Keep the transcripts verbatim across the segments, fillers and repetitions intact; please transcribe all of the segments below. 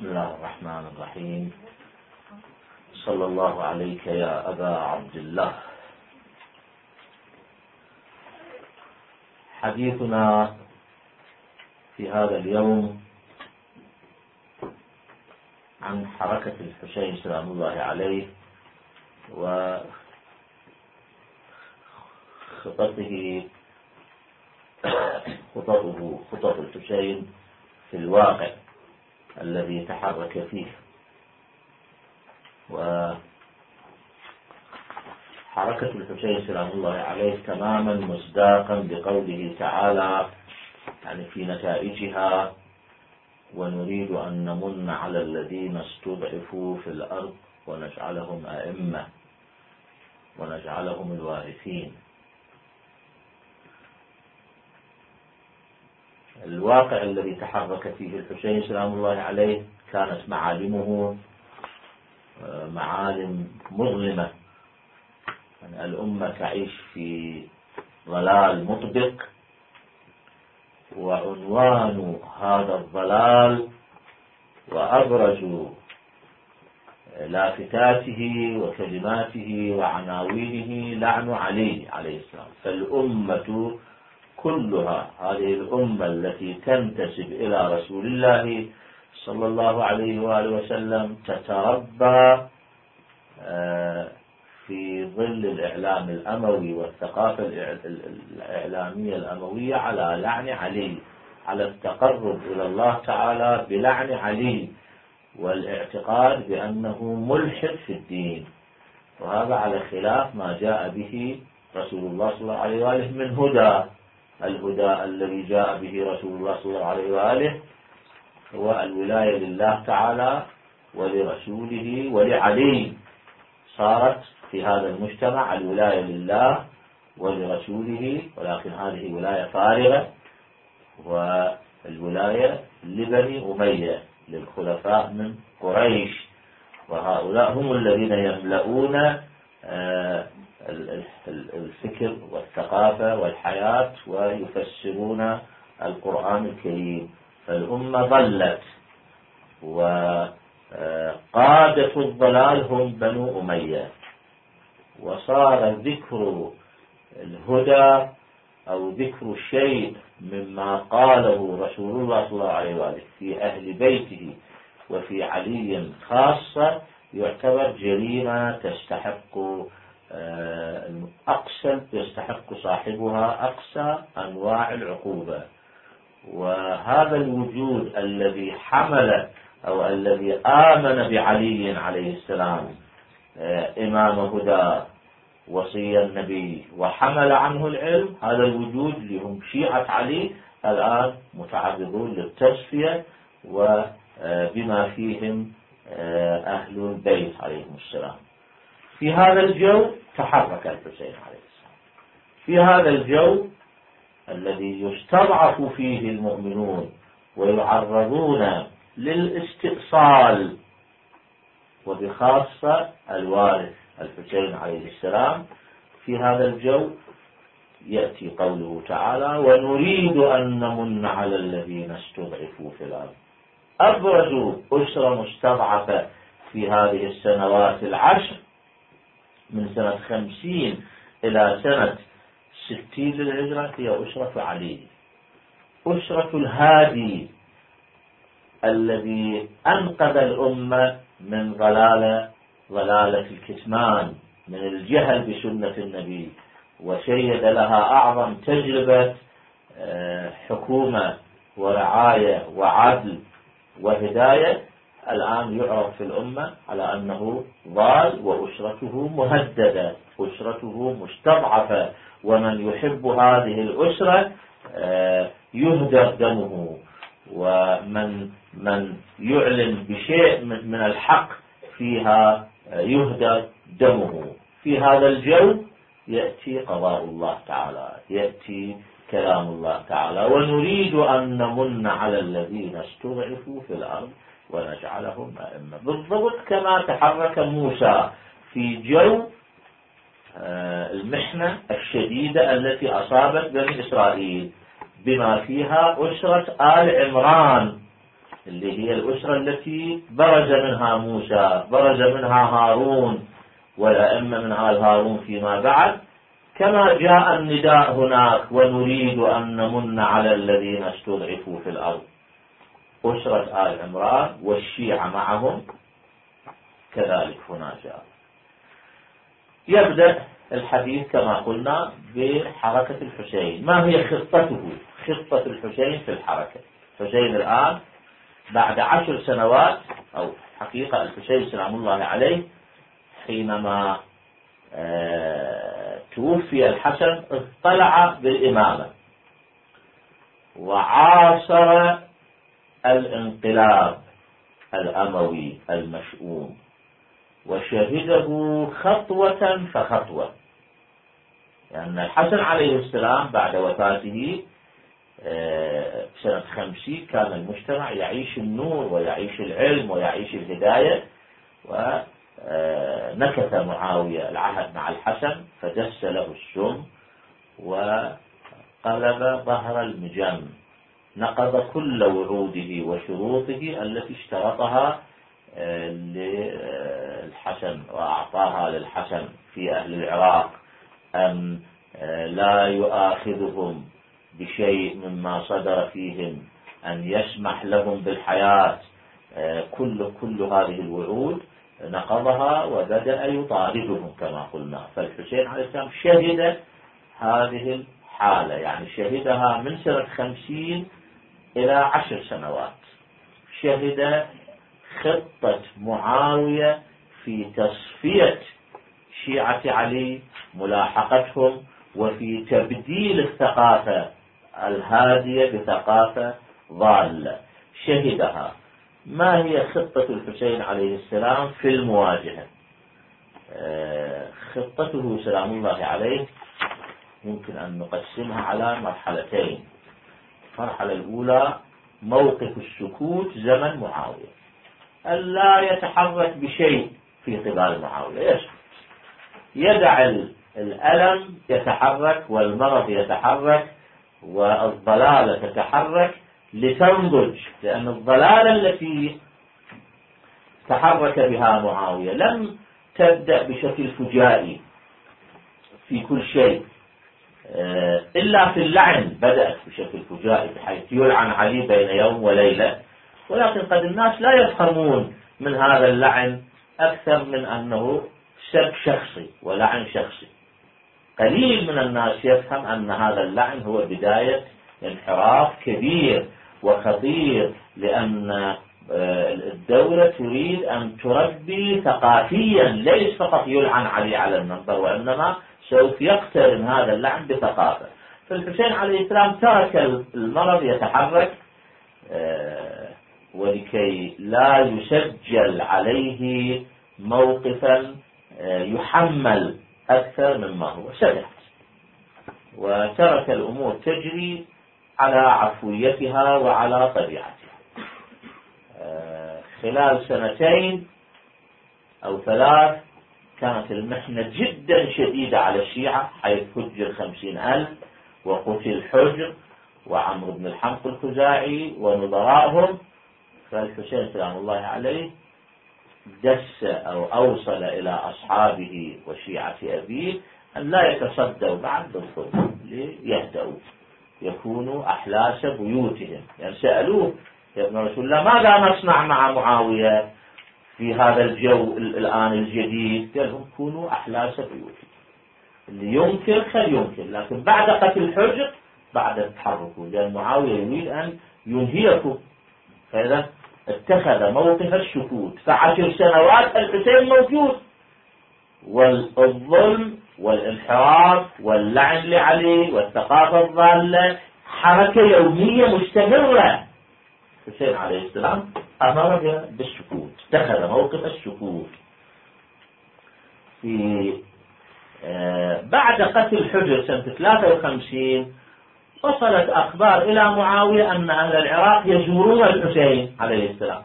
بسم الله الرحمن الرحيم. صلى الله عليك يا أبا عبد الله. حديثنا في هذا اليوم عن حركة الحسين سلام الله عليه وخططه خططه خطط الحسين في الواقع الذي تحرك فيه. وحركة الحسين سلام الله عليه تماما مصداقا بقوله تعالى يعني في نتائجها: ونريد أن نمن على الذين استضعفوا في الأرض ونجعلهم أئمة ونجعلهم الوارثين. الواقع الذي تحرك فيه الحسين سلام الله عليه كانت معالمه معالم مظلمة. يعني الأمة تعيش في ضلال مطبق، وعنوان هذا الضلال وأبرز لافتاته وكلماته وعناوينه لعن علي عليه السلام. فالأمة كلها، هذه الأمة التي تنتسب إلى رسول الله صلى الله عليه وآله وسلم، تتربى في ظل الإعلام الأموي والثقافة الإعلامية الأموية على لعن علي، على التقرب إلى الله تعالى بلعن علي والاعتقاد بأنه ملحد في الدين. وهذا على خلاف ما جاء به رسول الله صلى الله عليه وآله من هدى. الهدى الذي جاء به رسول الله صلى الله عليه وآله هو الولاية لله تعالى ولرسوله ولعلي. صارت في هذا المجتمع الولاية لله ولرسوله، ولكن هذه ولاية فارغة، والولاية لبني أمية للخلفاء من قريش، وهؤلاء هم الذين يملؤون الفكر والثقافة والحياة ويفسرون القرآن الكريم. فالأمة ضلت، وقادة الضلال هم بنو أمية. وصار ذكر الهدى أو ذكر شيء مما قاله رسول الله صلى الله عليه وآله في أهل بيته وفي علي خاصة يعتبر جريمة تستحق أقسى يستحق صاحبها أقسى أنواع العقوبة. وهذا الوجود الذي حمل أو الذي آمن بعلي عليه السلام إمام هدى وصي النبي وحمل عنه العلم، هذا الوجود اللي هم شيعة علي الآن متعرضون للتصفية، وبما فيهم أهل البيت عليهم السلام. في هذا الجو تحرك الحسين عليه السلام، في هذا الجو الذي يستضعف فيه المؤمنون ويعرضون للاستئصال، وبخاصة الوارث الحسين عليه السلام. في هذا الجو يأتي قوله تعالى: ونريد أن نمن على الذين استضعفوا في الأرض. أبرز أسرة مستضعفة في هذه السنوات العشر من سنة خمسين إلى سنة ستين للهجرة هي أسرة علي، أسرة الهادي الذي أنقذ الأمة من ضلالة ضلالة الكتمان، من الجهل بسنة النبي، وشيد لها أعظم تجربة حكومة ورعاية وعدل وهداية. الآن يعرف في الأمة على أنه ضال، وأسرته مهددة، أسرته مستضعفة، ومن يحب هذه الأسرة يهدر دمه، ومن من يعلن بشيء من الحق فيها يهدر دمه. في هذا الجو يأتي قضاء الله تعالى، يأتي كلام الله تعالى: ونريد أن نمن على الذين استضعفوا في الأرض ونجعلهم أئمة. بالضبط كما تحرك موسى في جو المحنة الشديدة التي أصابت بني إسرائيل، بما فيها أسرة آل عمران اللي هي الأسرة التي برز منها موسى، برز منها هارون والأئمة من آل هارون فيما بعد، كما جاء النداء هناك ونريد أن نمن على الذين استضعفوا في الأرض. أسرة آل عمران والشيعة معهم كذلك هنا جاء. يبدأ الحديث كما قلنا بحركة الحسين. ما هي خطته؟ خطة الحسين في الحركة. الحسين الآن بعد عشر سنوات، أو حقيقة الحسين سلام الله عليه حينما توفي الحسن اطلع بالإمامة وعاصر الانقلاب الأموي المشؤوم وشهده خطوة فخطوة، لأن يعني الحسن عليه السلام بعد وفاته سنة خمسين كان المجتمع يعيش النور ويعيش العلم ويعيش الهداية، ونكث معاوية العهد مع الحسن فدس له السم وقلب ظهر المجن، نقض كل وعوده وشروطه التي اشترطها للحسن وأعطاها للحسن في أهل العراق، أن لا يؤاخذهم بشيء مما صدر فيهم، أن يسمح لهم بالحياة، كل كل هذه الوعود نقضها وبدأ يطاردهم كما قلنا. فالحسين عليه السلام شهد هذه الحالة، يعني شهدها من سنة خمسين إلى عشر سنوات. شهد خطة معاوية في تصفية شيعة علي، ملاحقتهم، وفي تبديل الثقافة الهادية بثقافة ضالة. شهدها. ما هي خطة الحسين عليه السلام في المواجهة؟ خطته سلام الله عليه يمكن أن نقسمها على مرحلتين. المرحلة الأولى موقف السكوت زمن معاوية، ألا يتحرك بشيء في قبال معاوية، يسكت، يدع الألم يتحرك والمرض يتحرك والضلالة تتحرك لتنضج، لأن الضلالة التي تحرك بها معاوية لم تبدأ بشكل فجائي في كل شيء، إلا في اللعن بدأت بشكل فجائي بحيث يلعن علي بين يوم وليلة، ولكن قد الناس لا يفهمون من هذا اللعن أكثر من أنه سب شخصي ولعن شخصي. قليل من الناس يفهم أن هذا اللعن هو بداية انحراف كبير وخطير، لأن الدولة تريد أن تربي ثقافيا، ليس فقط يلعن علي على المنبر، وإنما سوف يقترن هذا اللعن بثقافة. فالحسين عليه السلام ترك المرض يتحرك، ولكي لا يسجل عليه موقفا يحمل أكثر مما هو، سكت وترك الأمور تجري على عفويتها وعلى طبيعتها. خلال سنتين أو ثلاث كانت المحنة جدا شديدة على الشيعة، حيث هجر خمسين ألف وقتل حجر وعمرو بن الحمق الخزاعي ونظرائهم. فالحسين سلام الله عليه دس أو أوصل إلى أصحابه وشيعة أبيه أن لا يتصدوا بعد بالظلم ليهدأوا، يكونوا أحلاس بيوتهم. يعني سألوه يا ابن رسول الله ماذا نصنع مع معاوية في هذا الجو الآن الجديد؟ قال لهم كونوا أحلاس بيوتهم، اللي ينكر خل ينكر، لكن بعد قتل الحجر بعد تحركوا، لأن معاوية يريد أن ينهيكم. فإذا اتخذ موقف السكوت. فعشر سنوات الحسين موجود، والظلم والانحراف واللعن لعلي والثقافة الضالة حركة يومية مستمرة. الحسين عليه السلام أمر بالسكوت، اتخذ موقف السكوت. في آه بعد قتل الحجر سنة ثلاثة وخمسين وصلت أخبار إلى معاوية أن أهل العراق يزورون الحسين عليه السلام،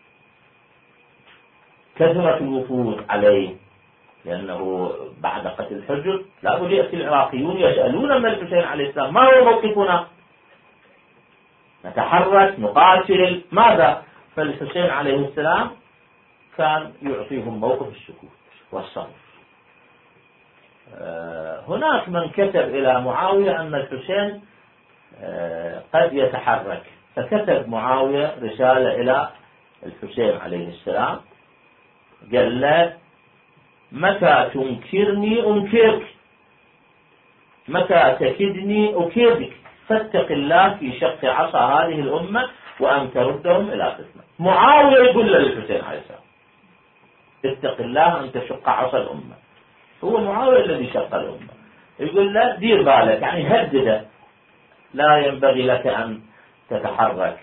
كثرت الوفود عليه، لأنه بعد قتل الحجر لا بد يأتي العراقيون يسألون من الحسين عليه السلام ما هو موقفنا، نتحرك نقاتل ماذا؟ فالحسين عليه السلام كان يعطيهم موقف السكوت والصمت. هناك من كتب إلى معاوية أن الحسين قد يتحرك، فكتب معاوية رسالة إلى الحسين عليه السلام قال له: متى تنكرني أنكرك، متى تكدني أكيدك، فاتق الله في شق عصا هذه الأمة وأن تردهم إلى قسمة. معاوية يقول للحسين عليه السلام: اتق الله أن تشق عصا الأمة. هو معاوية الذي شق الأمة، يقول له دير بالك، يعني هدده، لا ينبغي لك أن تتحرك.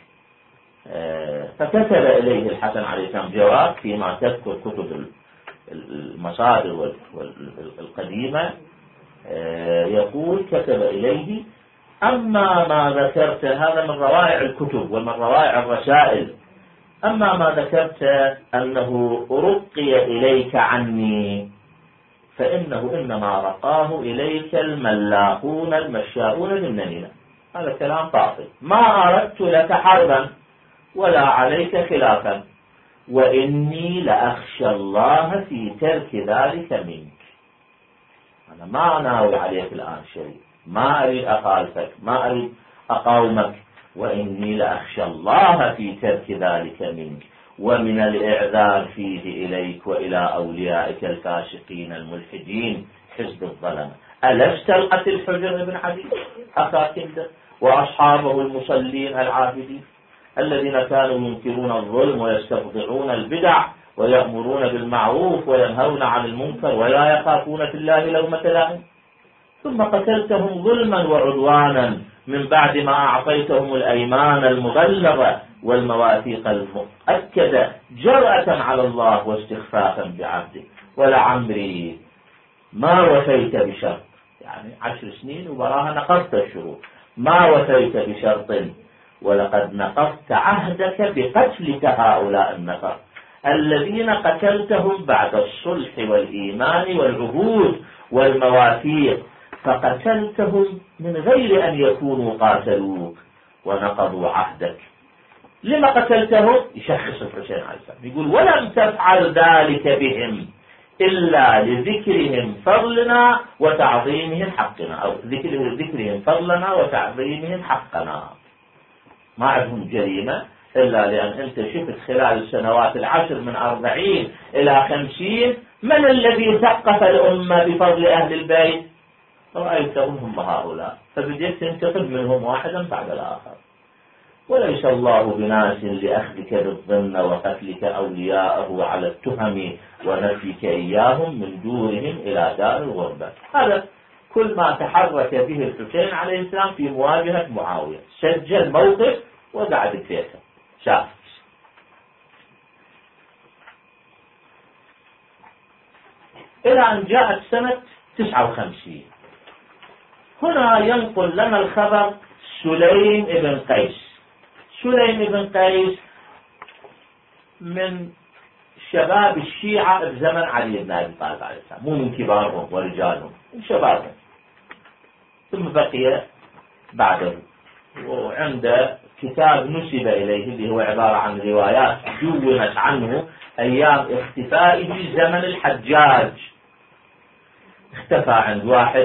فكتب إليه الحسن عليه السلام جواب فيما تذكر كتب المصادر القديمة، يقول: كتب إليه: أما ما ذكرت، هذا من روائع الكتب ومن روائع الرسائل، أما ما ذكرت أنه رقي إليك عني فإنه إنما رقاه إليك الملاقون المشاؤون بالنميمة. هذا كلام باطل، ما أردت لك حربا ولا عليك خلافا، وإني لأخشى الله في ترك ذلك منك. أنا ما أناوي عليك الآن شيء، ما أريد أخالفك، ما أريد أقاومك، وإني لأخشى الله في ترك ذلك منك ومن الإعذار فيه إليك وإلى أوليائك الفاسقين الملحدين حزب الظلم. ألست القتل حجر بن عدي أخا كندر وأصحابه المصلين العابدين الذين كانوا ينكرون الظلم ويستفضعون البدع ويأمرون بالمعروف وينهون عن المنكر ولا يخافون في الله لومة لائم، ثم قتلتهم ظلما وعدوانا من بعد ما أعطيتهم الأيمان المبلغة والمواثيق المؤكدة جرأة على الله واستخفافا بعبده. ولعمري ما وفيت بشرط، يعني عشر سنين وبراها نقضت الشروط، ما وفيت بشرط ولقد نقضت عهدك بقتلك هؤلاء النفر الذين قتلتهم بعد الصلح والإيمان والعهود والمواثيق، فقتلتهم من غير أن يكونوا قاتلوك ونقضوا عهدك. لما قتلتهم؟ يشخص الحسين عليه السلام يقول: ولم تفعل ذلك بهم إلا لذكرهم فضلنا وتعظيمهم حقنا، أو ذكرهم فضلنا وتعظيمهم حقنا. ما عندهم جريمة إلا لأن أنت شفت خلال السنوات العشر من أربعين إلى خمسين من الذي ثقف الأمة بفضل أهل البيت؟ رأيتهم هم هؤلاء، فبديت تنتقد منهم واحدا بعد الآخر. وليس الله بناس لأخذك بالظن وقتلك أولياءه على التهم ونفيك إياهم من دورهم إلى دار الغربة. هذا كل ما تحرك به الحسين عليه السلام في مواجهة معاوية، سجل موقف وقعد بفيته شاف. إلى أن جاءت سنة تسعة وخمسين، هنا ينقل لنا الخبر سليم بن قيس. سليم بن قيس من شباب الشيعة بزمن علي بن أبي طالب عليه السلام، مو من كبارهم ورجالهم، من شبابهم، ثم بقي بعده. وعنده كتاب نسب إليه اللي هو عبارة عن روايات دونت عنه أيام اختفائه زمن الحجاج. اختفى عند واحد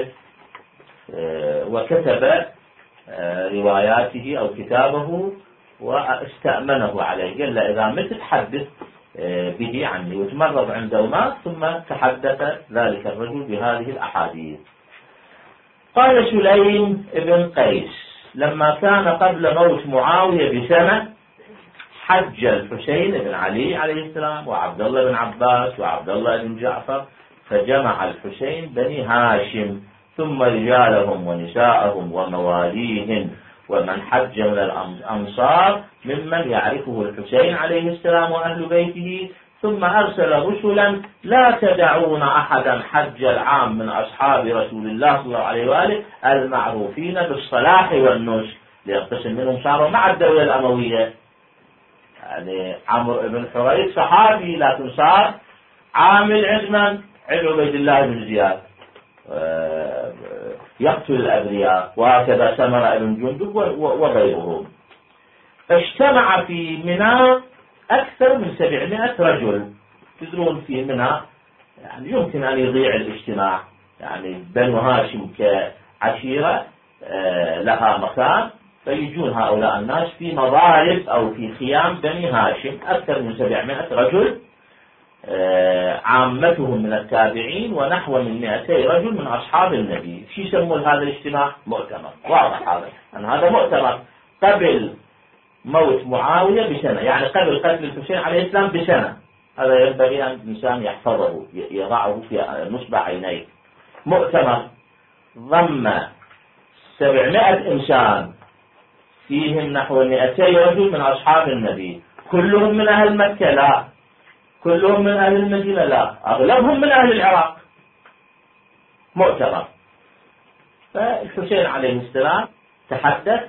وكتب رواياته أو كتابه واستأمنه عليه، قال له: إذا مت تحدث به عني، وتمرض عنده ومات، ثم تحدث ذلك الرجل بهذه الأحاديث. قال سليم بن قيس: لما كان قبل موت معاوية بسنة حج الحسين بن علي عليه السلام وعبد الله بن عباس وعبد الله بن جعفر، فجمع الحسين بني هاشم ثم رجالهم ونساءهم ومواليهم ومن حج من الأنصار ممن يعرفه الحسين عليه السلام وأهل بيته، ثم أرسل رسلا: لا تدعون أحدا حج العام من أصحاب رسول الله صلى الله عليه وآله المعروفين بالصلاح والنصح، ليقتسم منهم صاروا مع الدولة الأموية. يعني عمرو بن حريث صحابي لكن صار عامل عند من؟ عند عبيد الله بن زياد، يقتل الأبرياء، وهكذا سمرة بن جندب وغيرهم. اجتمع في منى أكثر من سبعمائة رجل. تدرون في منها يعني يمكن أن يضيع الاجتماع، يعني بنو هاشم كعشيرة لها مكان، فيجون هؤلاء الناس في مضارب أو في خيام بني هاشم، أكثر من سبعمائة رجل، عامتهم من التابعين ونحو من مئتي رجل من أصحاب النبي. شو يسمون هذا الاجتماع؟ مؤتمر. واضح هذا أن هذا مؤتمر قبل موت معاوية بسنة، يعني قبل قتل الحسين عليه السلام بسنة. هذا ينبغي أن الإنسان يحفظه، يضعه في نصب عينيه. مؤتمر ضم سبعمائة إنسان، فيهم نحو مئتي رجل من أصحاب النبي. كلهم من أهل مكة؟ لا. كلهم من أهل المدينة؟ لا. أغلبهم من أهل العراق. مؤتمر. فالحسين عليه السلام تحدث،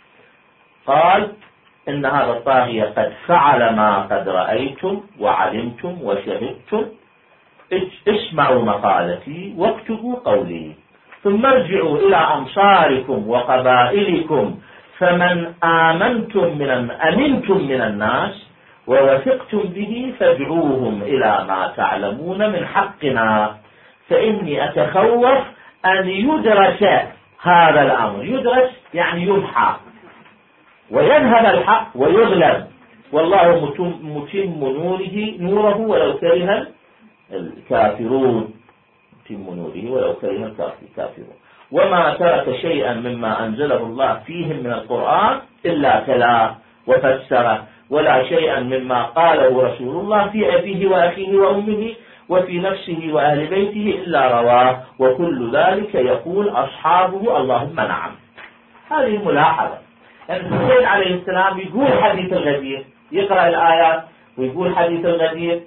قال إن هذا الطاغية قد فعل ما قد رأيتم وعلمتم وشهدتم، اسمعوا مقالتي واكتبوا قولي، ثم ارجعوا إلى أمصاركم وقبائلكم، فمن آمنتم من أمنتم من الناس ووثقتم به فادعوهم إلى ما تعلمون من حقنا، فإني أتخوف أن يدرس هذا الأمر. يدرس يعني يمحى، ويذهب الحق ويغلب، والله متم نوره نوره ولو كره الكافرون. متم نوره ولو كره الكافرون. وما ترك شيئا مما أنزله الله فيهم من القرآن إلا تلاه وفسره، ولا شيئا مما قاله رسول الله في أبيه وأخيه وأمه وفي نفسه وأهل بيته إلا رواه، وكل ذلك يقول أصحابه اللهم نعم. هذه ملاحظة. الحسين عليه السلام يقول حديث الغدير، يقرأ الآيات ويقول حديث الغدير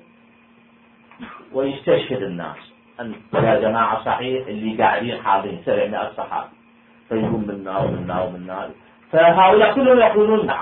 ويستشهد الناس أن يا جماعة صحيح اللي قاعدين حاضرين سبعمائة صحابي، فيقول منا ومنا ومنا، فهؤلاء كلهم يقولون نعم.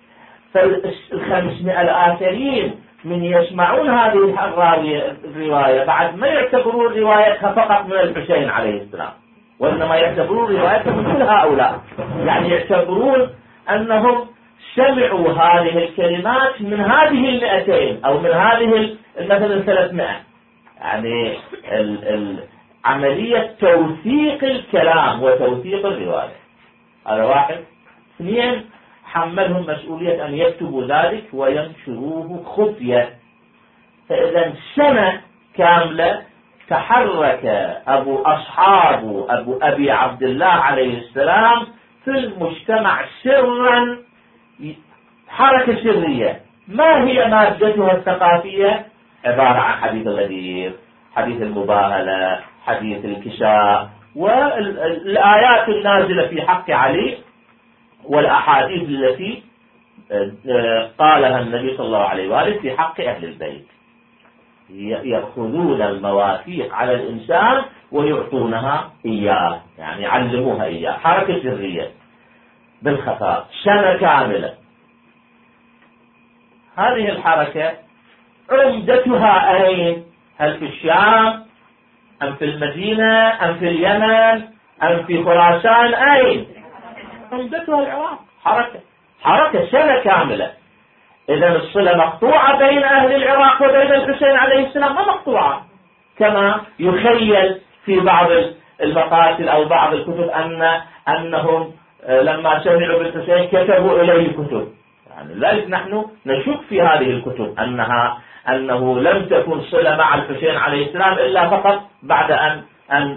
فالخمسمائة الآخرين من يسمعون هذه الرواية بعد ما يعتبرون روايتها فقط من الحسين عليه السلام، وإنما يعتبرون روايتها من كل هؤلاء، يعني يعتبرون أنهم سمعوا هذه الكلمات من هذه المئتين أو من هذه مثلا ثلاثمائة. يعني ال ال عملية توثيق الكلام وتوثيق الرواية. هذا واحد. اثنين، حملهم مسؤولية أن يكتبوا ذلك وينشروه خفية. فإذا سنة كاملة تحرك أبو أصحاب أبو أبي عبد الله عليه السلام في المجتمع سرا، حركة سرية. ما هي مادتها الثقافية؟ عبارة عن حديث الغدير، حديث المباهلة، حديث الكساء، والآيات النازلة في حق علي، والأحاديث التي قالها النبي صلى الله عليه وآله في حق أهل البيت. يأخذون المواثيق على الإنسان ويعطونها إياه، يعني يعلموها إياه. حركة سرية بالخفاء سنة كاملة. هذه الحركة عمدتها أين؟ هل في الشام أم في المدينة أم في اليمن أم في خراسان؟ أين عمدتها؟ العراق. حركة حركة سنة كاملة. إذا الصلة مقطوعة بين أهل العراق وبين الحسين عليه السلام، ما مقطوعة كما يخيل في بعض المقاتل أو بعض الكتب أن أنهم لما سمعوا بالحسين كتبوا إليه كتب. يعني لذلك نحن نشك في هذه الكتب أنها أنه لم تكن صلة مع الحسين عليه السلام إلا فقط بعد أن أن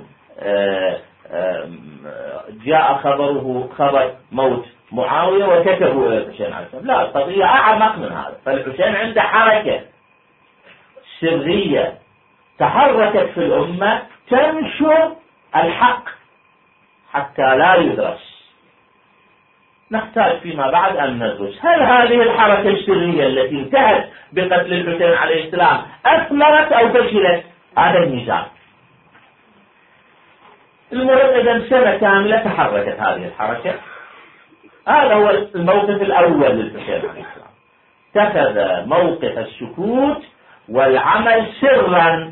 جاء خبره خبر موت معاوية وكتبوا إلى الحسين عليه السلام. لا، القضية أعمق من هذا. فالحسين عنده حركة سرية تحركت في الأمة تنشر الحق حتى لا يدرس. نحتاج فيما بعد أن ندرس هل هذه الحركة السرية التي انتهت بقتل الحسين عليه السلام أثمرت أو فشلت؟ هذا الميزان. المهم إذا سنة كاملة تحركت هذه الحركة. هذا هو الموقف الأول للحسين عليه السلام. اتخذ موقف السكوت والعمل سرا،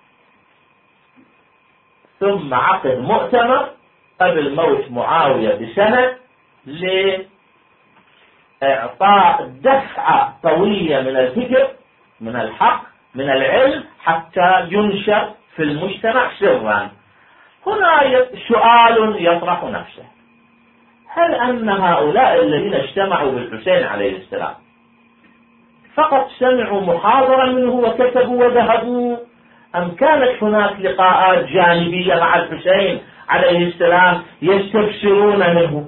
ثم عقد مؤتمر قبل موت معاوية بسنة إعطاء دفعة قوية من الفكر، من الحق، من العلم، حتى ينشر في المجتمع سرا. هنا سؤال يطرح نفسه: هل أن هؤلاء الذين اجتمعوا بالحسين عليه السلام فقط سمعوا محاضرة منه وكتبوا وذهبوا، أم كانت هناك لقاءات جانبية مع الحسين عليه السلام يستبشرون منه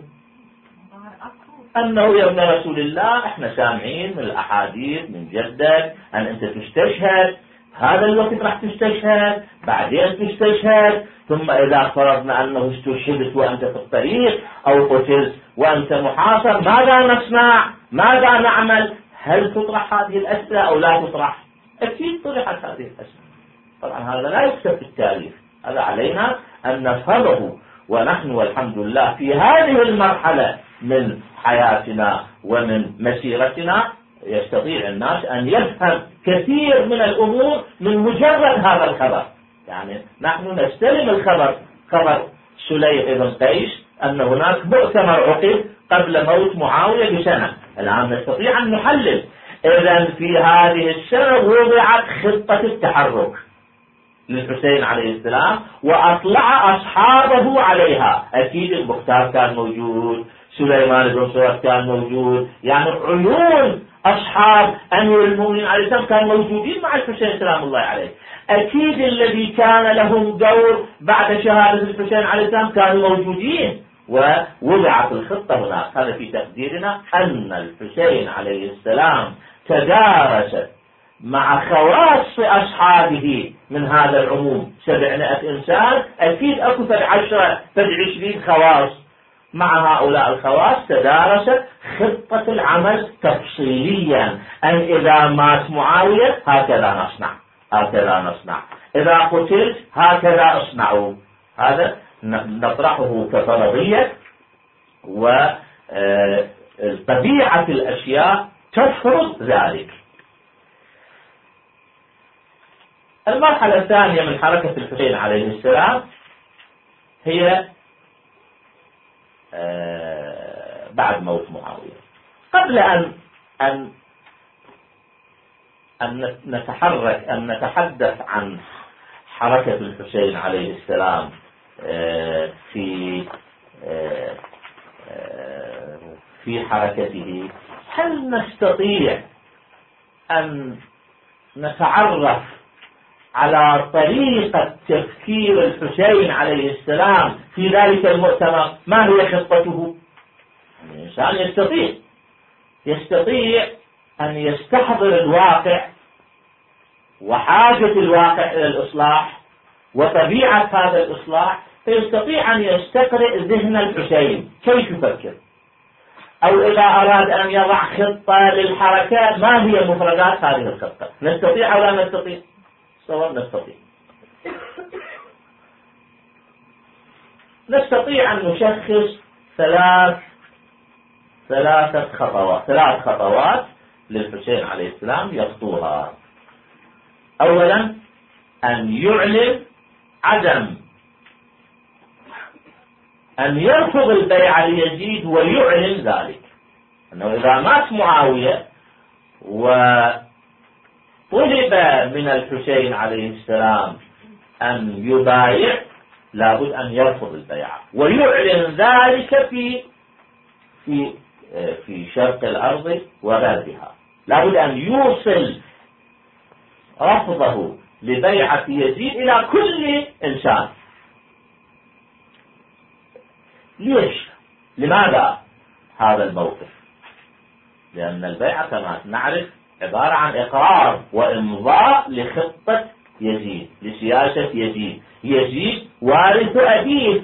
أنه يا ابن رسول الله احنا سامعين من الأحاديث من جدك أن أنت تستشهد، هذا الوقت راح تستشهد، بعدين تستشهد، ثم إذا فرضنا أنه استشهدت وأنت في الطريق أو قتلت وأنت محاصر، ماذا نصنع؟ ماذا نعمل؟ هل تطرح هذه الأسئلة أو لا تطرح؟ أكيد طرحت هذه الأسئلة. طبعا هذا لا يكتب في التاريخ، هذا علينا أن نفهمه، ونحن والحمد لله في هذه المرحلة من حياتنا ومن مسيرتنا يستطيع الناس أن يفهم كثير من الأمور من مجرد هذا الخبر. يعني نحن نستلم الخبر، خبر سليم بن قيس أن هناك مؤتمر عقد قبل موت معاوية بسنة، الآن نستطيع أن نحلل. إذن في هذه السنة وضعت خطة التحرك للحسين عليه السلام وأطلع أصحابه عليها. أكيد المختار كان موجود، سليمان بن سرد كان موجود، يعني عيون أصحاب أمير المؤمنين عليه السلام كانوا موجودين مع الحسين سلام الله عليه. أكيد الذي كان لهم دور بعد شهادة الحسين عليه السلام كانوا موجودين، ووضعت الخطة هناك. هذا في تقديرنا أن الحسين عليه السلام تدارس مع خواص أصحابه من هذا العموم سبعمائة إنسان، أكيد أكو فد عشرة فد عشرين خواص، مع هؤلاء الخواص تدارست خطة العمل تفصيليا، أن إذا مات معاوية هكذا نصنع، هكذا نصنع، إذا قتلت هكذا اصنعوا. هذا نطرحه كفرضية، وطبيعة الأشياء تفرض ذلك. المرحلة الثانية من حركة الحسين عليه السلام هي بعد موت معاوية. قبل أن أن أن نتحرك أن نتحدث عن حركة الحسين عليه السلام في في حركته، هل نستطيع أن نتعرف على طريقة تفكير الحسين عليه السلام في ذلك المؤتمر؟ ما هي خطته؟ الإنسان يستطيع يستطيع أن يستحضر الواقع وحاجة الواقع إلى الإصلاح وطبيعة هذا الإصلاح، فيستطيع أن يستقرئ ذهن الحسين كيف يفكر، أو إذا أراد أن يضع خطة للحركات ما هي مفردات هذه الخطة. نستطيع أو لا نستطيع؟ صور نستطيع. نستطيع أن نشخص ثلاث ثلاثة خطوات ثلاث خطوات للحسين عليه السلام يخطوها. أولا أن يعلن عدم أن يرفض البيعة ليزيد ويعلن ذلك، أنه إذا مات معاوية وطلب من الحسين عليه السلام أن يبايع لابد أن يرفض البيعة ويعلن ذلك في في في شرق الأرض وغربها. لابد أن يوصل رفضه لبيعة يزيد إلى كل إنسان. ليش؟ لماذا هذا الموقف؟ لأن البيعة كما نعرف عبارة عن إقرار وإمضاء لخطة يزيد، لسياسة يزيد. يزيد وارث أبيه،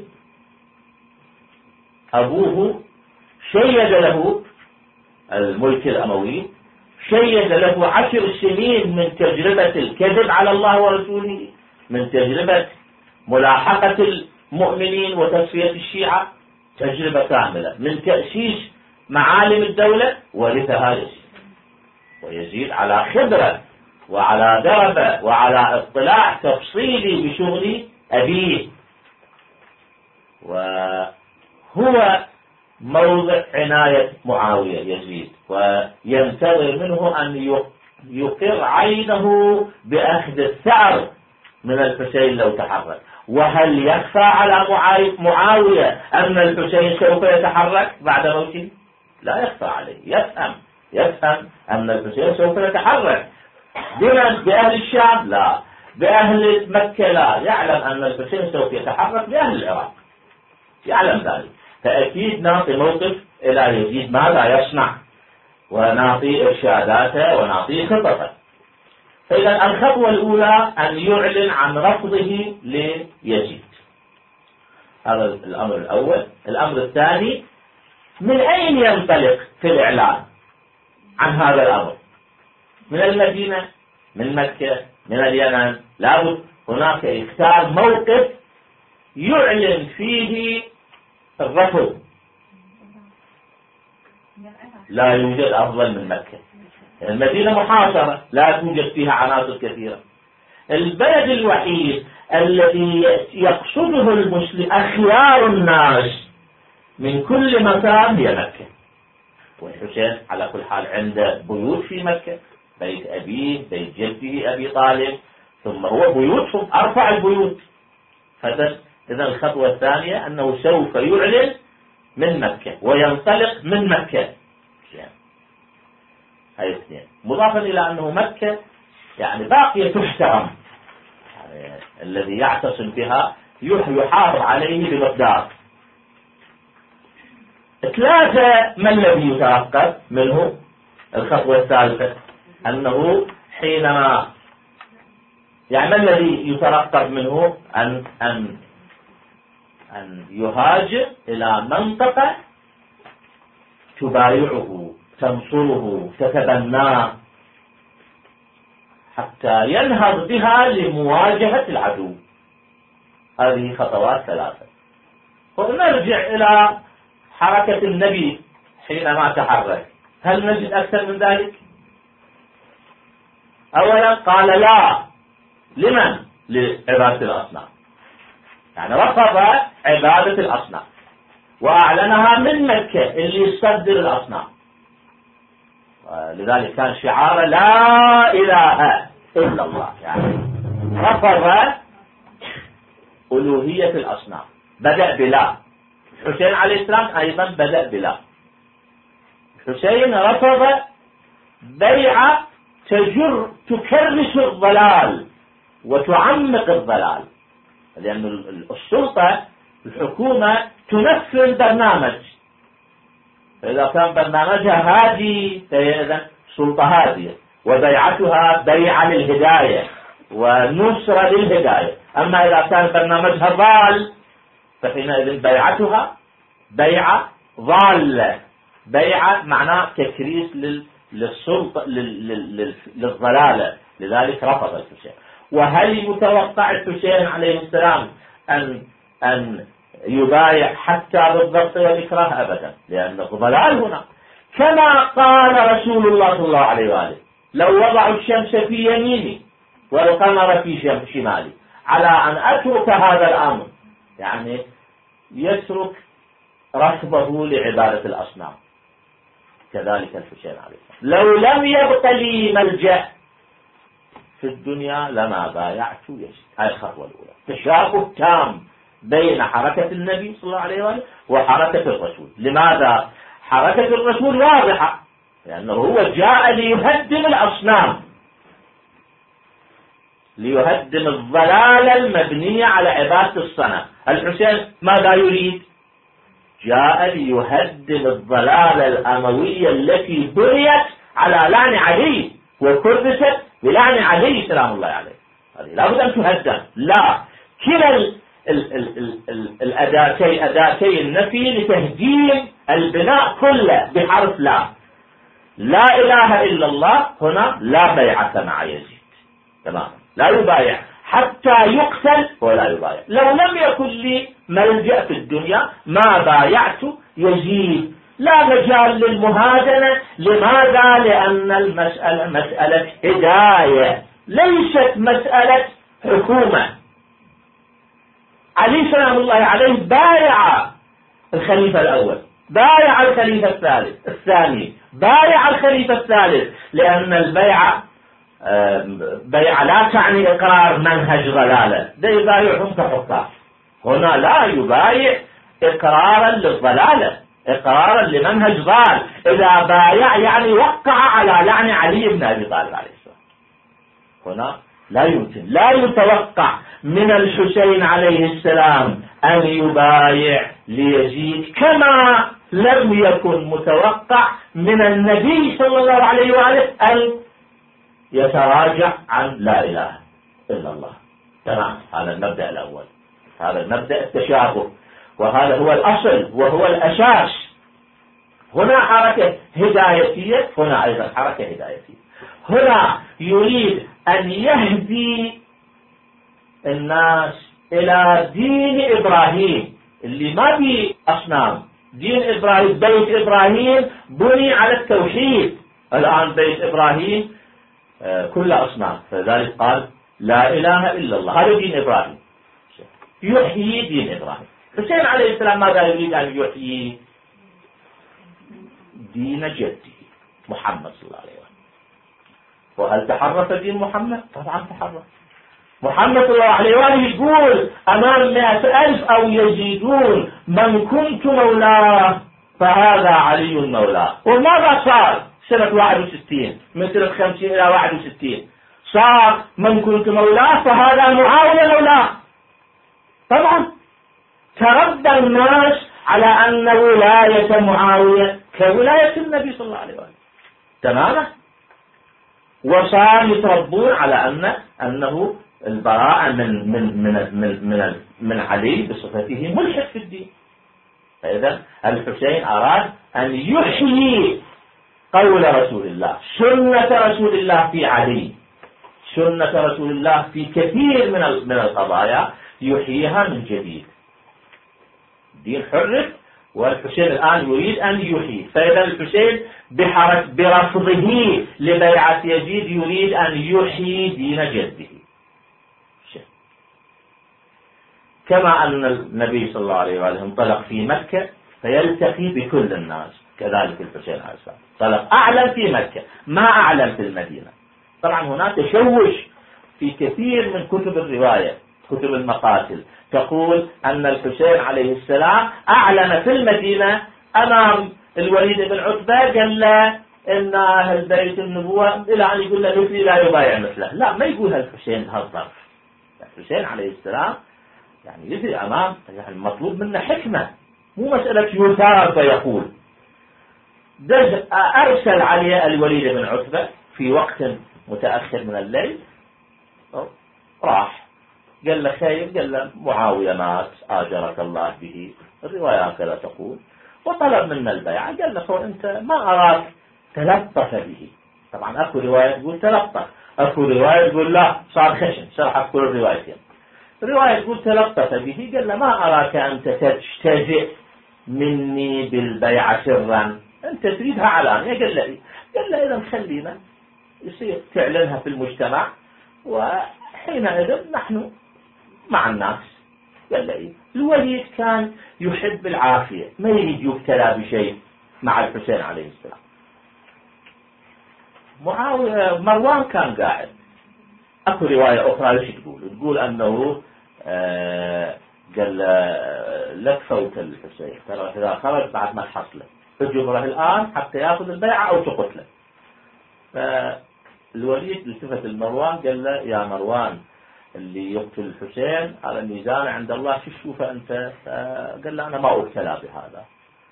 أبوه شيد له الملك الأموي، شيد له عشر سنين من تجربة الكذب على الله ورسوله، من تجربة ملاحقة المؤمنين وتصفية الشيعة، تجربة كاملة من تأسيس معالم الدولة ورثها يزيد. ويزيد على خبرة وعلى دربة وعلى اطلاع تفصيلي بشغل أبيه، وهو موضع عناية معاوية يزيد، وينتظر منه أن يقر عينه بأخذ الثأر من الحسين لو تحرك. وهل يخفى على معاوية أن الحسين سوف يتحرك بعد موته؟ لا يخفى عليه، يفهم يفهم أن الحسين سوف يتحرك. بمن؟ بأهل الشام؟ لا. بأهل مكة؟ لا. يعلم أن الحسين سوف يتحرك بأهل العراق، يعلم ذلك. فأكيد نعطي موقف إلى يزيد ماذا يصنع، ونعطي إرشاداته ونعطي خططه. فإذا الخطوة الأولى أن يعلن عن رفضه ليزيد، هذا الأمر الأول. الأمر الثاني، من أين ينطلق في الإعلان عن هذا الأمر؟ من المدينة، من مكة، من اليمن؟ لابد هناك يختار موقف يعلن فيه الرفض. لا يوجد أفضل من مكة. المدينة محاصرة، لا توجد فيها عناصر كثيرة. البلد الوحيد الذي يقصده المسلم أخيار الناس من كل مكان هي مكة. والحسين على كل حال عنده بيوت في مكة، بيت أبيه، بيت جده أبي طالب، ثم هو بيوتهم أرفع البيوت. فإذا الخطوة الثانية أنه سوف يعلن من مكة وينطلق من مكة. هاي اثنين. مضافا إلى أنه مكة يعني باقية تحترم، يعني الذي يعتصم بها يحافظ عليه بمقدار. ثلاثة، ما الذي يترقب منه؟ الخطوة الثالثة أنه حينما يعني ما الذي يترقب منه؟ أن أن أن يهاجر إلى منطقة تبايعه، تنصره، تتبناه، حتى ينهض بها لمواجهة العدو. هذه خطوات ثلاثة. ونرجع إلى حركة النبي حينما تحرك، هل نجد أكثر من ذلك؟ أولا قال لا. لمن؟ لعبادة الأصنام، يعني رفض عبادة الأصنام وأعلنها من مكة اللي يصدر الأصنام. لذلك كان شعار لا إله إلا الله، يعني رفض ألوهية الأصنام، بدأ بلا. الحسين عليه السلام أيضا بدأ بلا. الحسين رفض بيعة تجر تكرس الضلال وتعمق الضلال، لأن السلطة الحكومة تنفذ برنامج، فإذا كان برنامجها هادي فهي إذن سلطة هادية، وبيعتها بيعة للهداية ونصرة للهداية. أما إذا كان برنامجها ضال فحينئذ بيعتها بيعة ضالة، بيعة معناه تكريس للسلطة للضلالة. لذلك رفض الحسين. وهل يتوقع الحسين عليه السلام أن أن يبايع حتى بالضبط والإكراه؟ أبدا، لأنه ضلال هنا. كما قال رسول الله صلى الله عليه وآله: لو وضعوا الشمس في يميني والقمر في شمالي على أن أترك هذا الأمر، يعني يترك رفضه لعبادة الأصنام. كذلك الحسين عليه السلام: لو لم يبق لي ملجأ في الدنيا لما بايعت يزيد. هذه الخطوة الأولى، تشابه تام بين حركة النبي صلى الله عليه وآله وحركة الرسول. لماذا؟ حركة الرسول واضحة، لأنه هو جاء ليهدم الأصنام، ليهدم الضلال المبنية على عبادة الصنم. الحسين ماذا يريد؟ جاء ليهدم الضلال الأموية التي بنيت على لعن علي وكرست بلعن علي سلام الله عليه. هذه لابد أن تهدم. لا، كلا ال ال ال ال ال الأداتي أداتي النفي لتهديم البناء كله بحرف لا. لا إله إلا الله هنا لا بيعة مع يزيد، تمام، لا يبايع حتى يقتل ولا يبايع. لو لم يكن لي ملجأ في الدنيا ما بايعت يزيد. لا مجال للمهادنة. لماذا؟ لأن المسألة مسألة هداية، ليست مسألة حكومة. علي سلام الله عليه بايع الخليفة الأول، بايع الخليفة الثالث الثاني، بايع الخليفة الثالث، لأن البيعة بيعة لا تعني إقرار منهج ضلالة، ده يبايعهم كحكام. هنا لا يبايع إقرارا للضلالة، إقرارا لمنهج ضال. إذا بايع يعني وقع على لعن علي بن أبي طالب عليه السلام. هنا لا يمكن، لا يتوقع من الحسين عليه السلام أن يبايع ليزيد، كما لم يكن متوقع من النبي صلى الله عليه وآله أن يتراجع عن لا إله إلا الله. تمام، هذا المبدأ الأول، هذا المبدأ التشابه، وهذا هو الأصل وهو الأساس. هنا حركة هدايتية، هنا أيضا حركة هدايتية. هنا يريد أن يهدي الناس إلى دين إبراهيم اللي ما به أصنام. دين إبراهيم، بيت إبراهيم بني على التوحيد. الآن بيت إبراهيم كل أصنام، فذلك قال لا إله إلا الله. هذا دين إبراهيم، يحيي دين إبراهيم. حسين عليه السلام ماذا يريد أن يحيي؟ دين جده محمد صلى الله عليه وسلم. وهل تحرف دين محمد؟ طبعا تحرف. محمد صلى الله عليه وآله يقول أمام مئة ألف أو يزيدون من كنت مولاه فهذا علي مولاه. وماذا صار سنة واحد وستين؟ من سنة خمسين إلى واحد وستين صار من كنت مولاه فهذا معاوية مولاه. طبعا تربى الناس على أن ولاية معاوية كولاية النبي صلى الله عليه وآله تماما، وصار يتربون على أن أنه البراءة من من من من من, من علي بصفته ملحد في الدين. فإذا الحسين أراد أن يحيي قول رسول الله، سنة رسول الله في علي، سنة رسول الله في كثير من من القضايا يحييها من جديد. دين حرف، والحسين الآن يريد أن يحيي. فإذا الحسين بحرك برفضه لبيعة يزيد يريد أن يحيي دين جده، كما أن النبي صلى الله عليه وآله انطلق في مكة فيلتقي بكل الناس، كذلك الحسين عليه السلام انطلق أعلم في مكة ما أعلم في المدينة. طبعا هناك تشوش في كثير من كتب الرواية، كتب المقاتل تقول أن الحسين عليه السلام أعلن في المدينة أمام الوليد بن عتبة، قال له إن أهل بيت النبوة، إلى أن يقول له مثلي لا يبايع مثله. لا، ما يقول الحسين هالظرف. الحسين عليه السلام يعني يدري أمام، يعني المطلوب منه حكمة، مو مسألة يثار فيقول. أرسل عليه الوليد بن عتبة في وقت متأخر من الليل، راح قال له خير، قال له معاوية مات آجرك الله به، الرواية كذا تقول، وطلب منا البيعة. قال له أنت ما أراك تلطف به. طبعا أكو رواية تقول تلطف، أكو رواية تقول لا صار خشن. شرح أكو الروايتين. رواية تقول تلطف به، قال له ما أراك أنت تجتزئ مني بالبيعة سرا، أنت تريدها علانية. قال له قال له إذا خلينا يصير تعلنها في المجتمع، وحينئذ نحن مع الناس. قال له إيه؟ الوليد كان يحب العافية، ما يريد يبتلى بشيء مع الحسين عليه السلام. معاوية مروان كان قاعد. أكو رواية أخرى ليش تقول تقول أنه آه قال لك فوت الحسين، ترى إذا خرج بعد ما تحصله فجبره الآن حتى يأخذ البيعة أو تقتله. فالوليد التفت المروان قال له يا مروان، اللي يقتل الحسين على الميزان عند الله شو تشوفه أنت؟ قال له أنا ما أبتلى بهذا.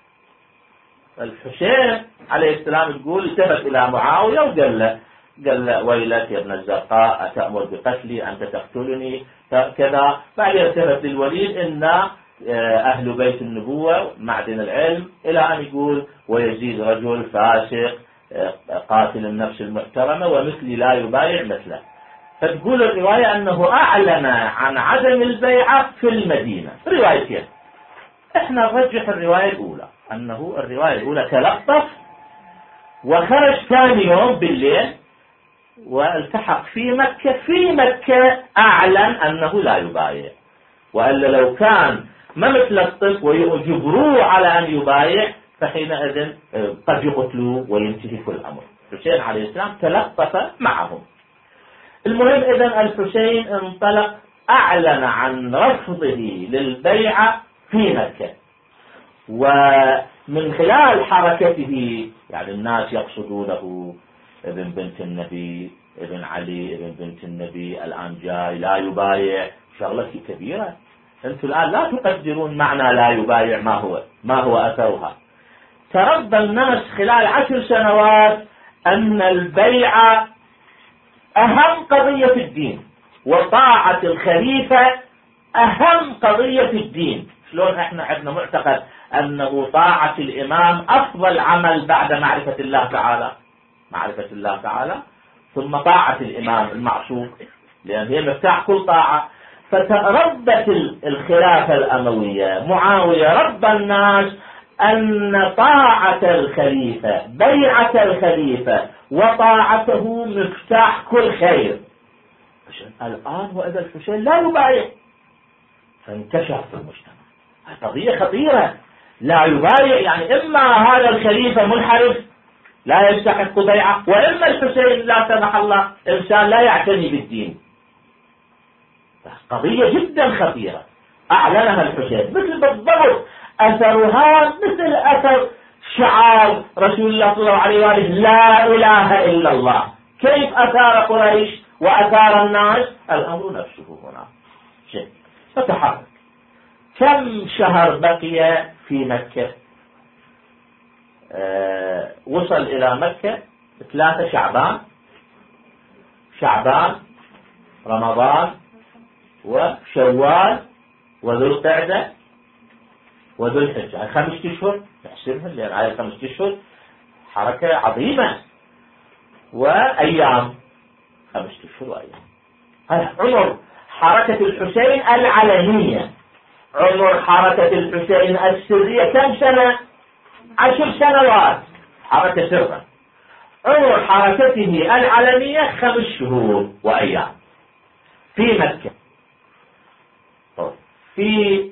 الحسين عليه السلام تقول التفت إلى معاوية وقال له قال له ويلك يا ابن الزرقاء، أتأمر بقتلي؟ أنت تقتلني كذا. بعدين التفت للوليد إن أهل بيت النبوة معدن العلم، إلى أن يقول ويزيد رجل فاسق قاتل النفس المحترمة ومثلي لا يبايع مثله. فتقول الرواية أنه أعلن عن عدم البيعة في المدينة. روايتين، احنا نرجح الرواية الأولى، أنه الرواية الأولى تلطف وخرج ثاني يوم بالليل والتحق في مكة. في مكة أعلن أنه لا يبايع، وإلا لو كان ما مثل الطف ويجبروه على أن يبايع فحينئذ قد يقتلوا وينتهك الأمر. الحسين عليه السلام تلطف معهم. المهم إذن الحسين انطلق، أعلن عن رفضه للبيعة في مكة، ومن خلال حركته يعني الناس يقصدونه ابن بنت النبي، ابن علي ابن بنت النبي الآن جاي لا يبايع، شغلة كبيرة. أنتم الآن لا تقدرون معنى لا يبايع ما هو ما هو أثرها. تربى الناس خلال عشر سنوات أن البيعة أهم قضية في الدين، وطاعة الخليفة أهم قضية في الدين. شلون احنا عندنا معتقد أنه طاعة الإمام أفضل عمل بعد معرفة الله تعالى، معرفة الله تعالى ثم طاعة الإمام المعصوم، لأن هي مفتاح كل طاعة. فتربت الخلافة الأموية، معاوية رب الناس أن طاعة الخليفة، بيعة الخليفة وطاعته مفتاح كل خير. الآن وإذا الحسين لا يبايع، فانتشر في المجتمع. قضية خطيرة، لا يبايع يعني إما هذا الخليفة منحرف لا يستحق بيعة، وإما الحسين لا سمح الله إنسان لا يعتني بالدين. قضية جدا خطيرة أعلنها الحسين، مثل بالضبط أثرها مثل أثر شعار رسول الله صلى الله عليه وآله لا إله إلا الله. كيف أثار قريش وأثار الناس؟ الأمر نفسه هنا شيء فتحرك. كم شهر بقي في مكة؟ أه وصل إلى مكة ثلاثة شعبان، شعبان رمضان وشوال وذو القعدة وذو الحجة، خمسة أشهر نحسبهم لأن هاي خمسة أشهر حركة عظيمة، وأيام خمسة أشهر وأيام. عمر حركة الحسين العلنية، عمر حركة الحسين السرية كم سنة؟ عشر سنوات حركة سرا. عمر حركته العلنية خمس شهور وأيام في مكة. في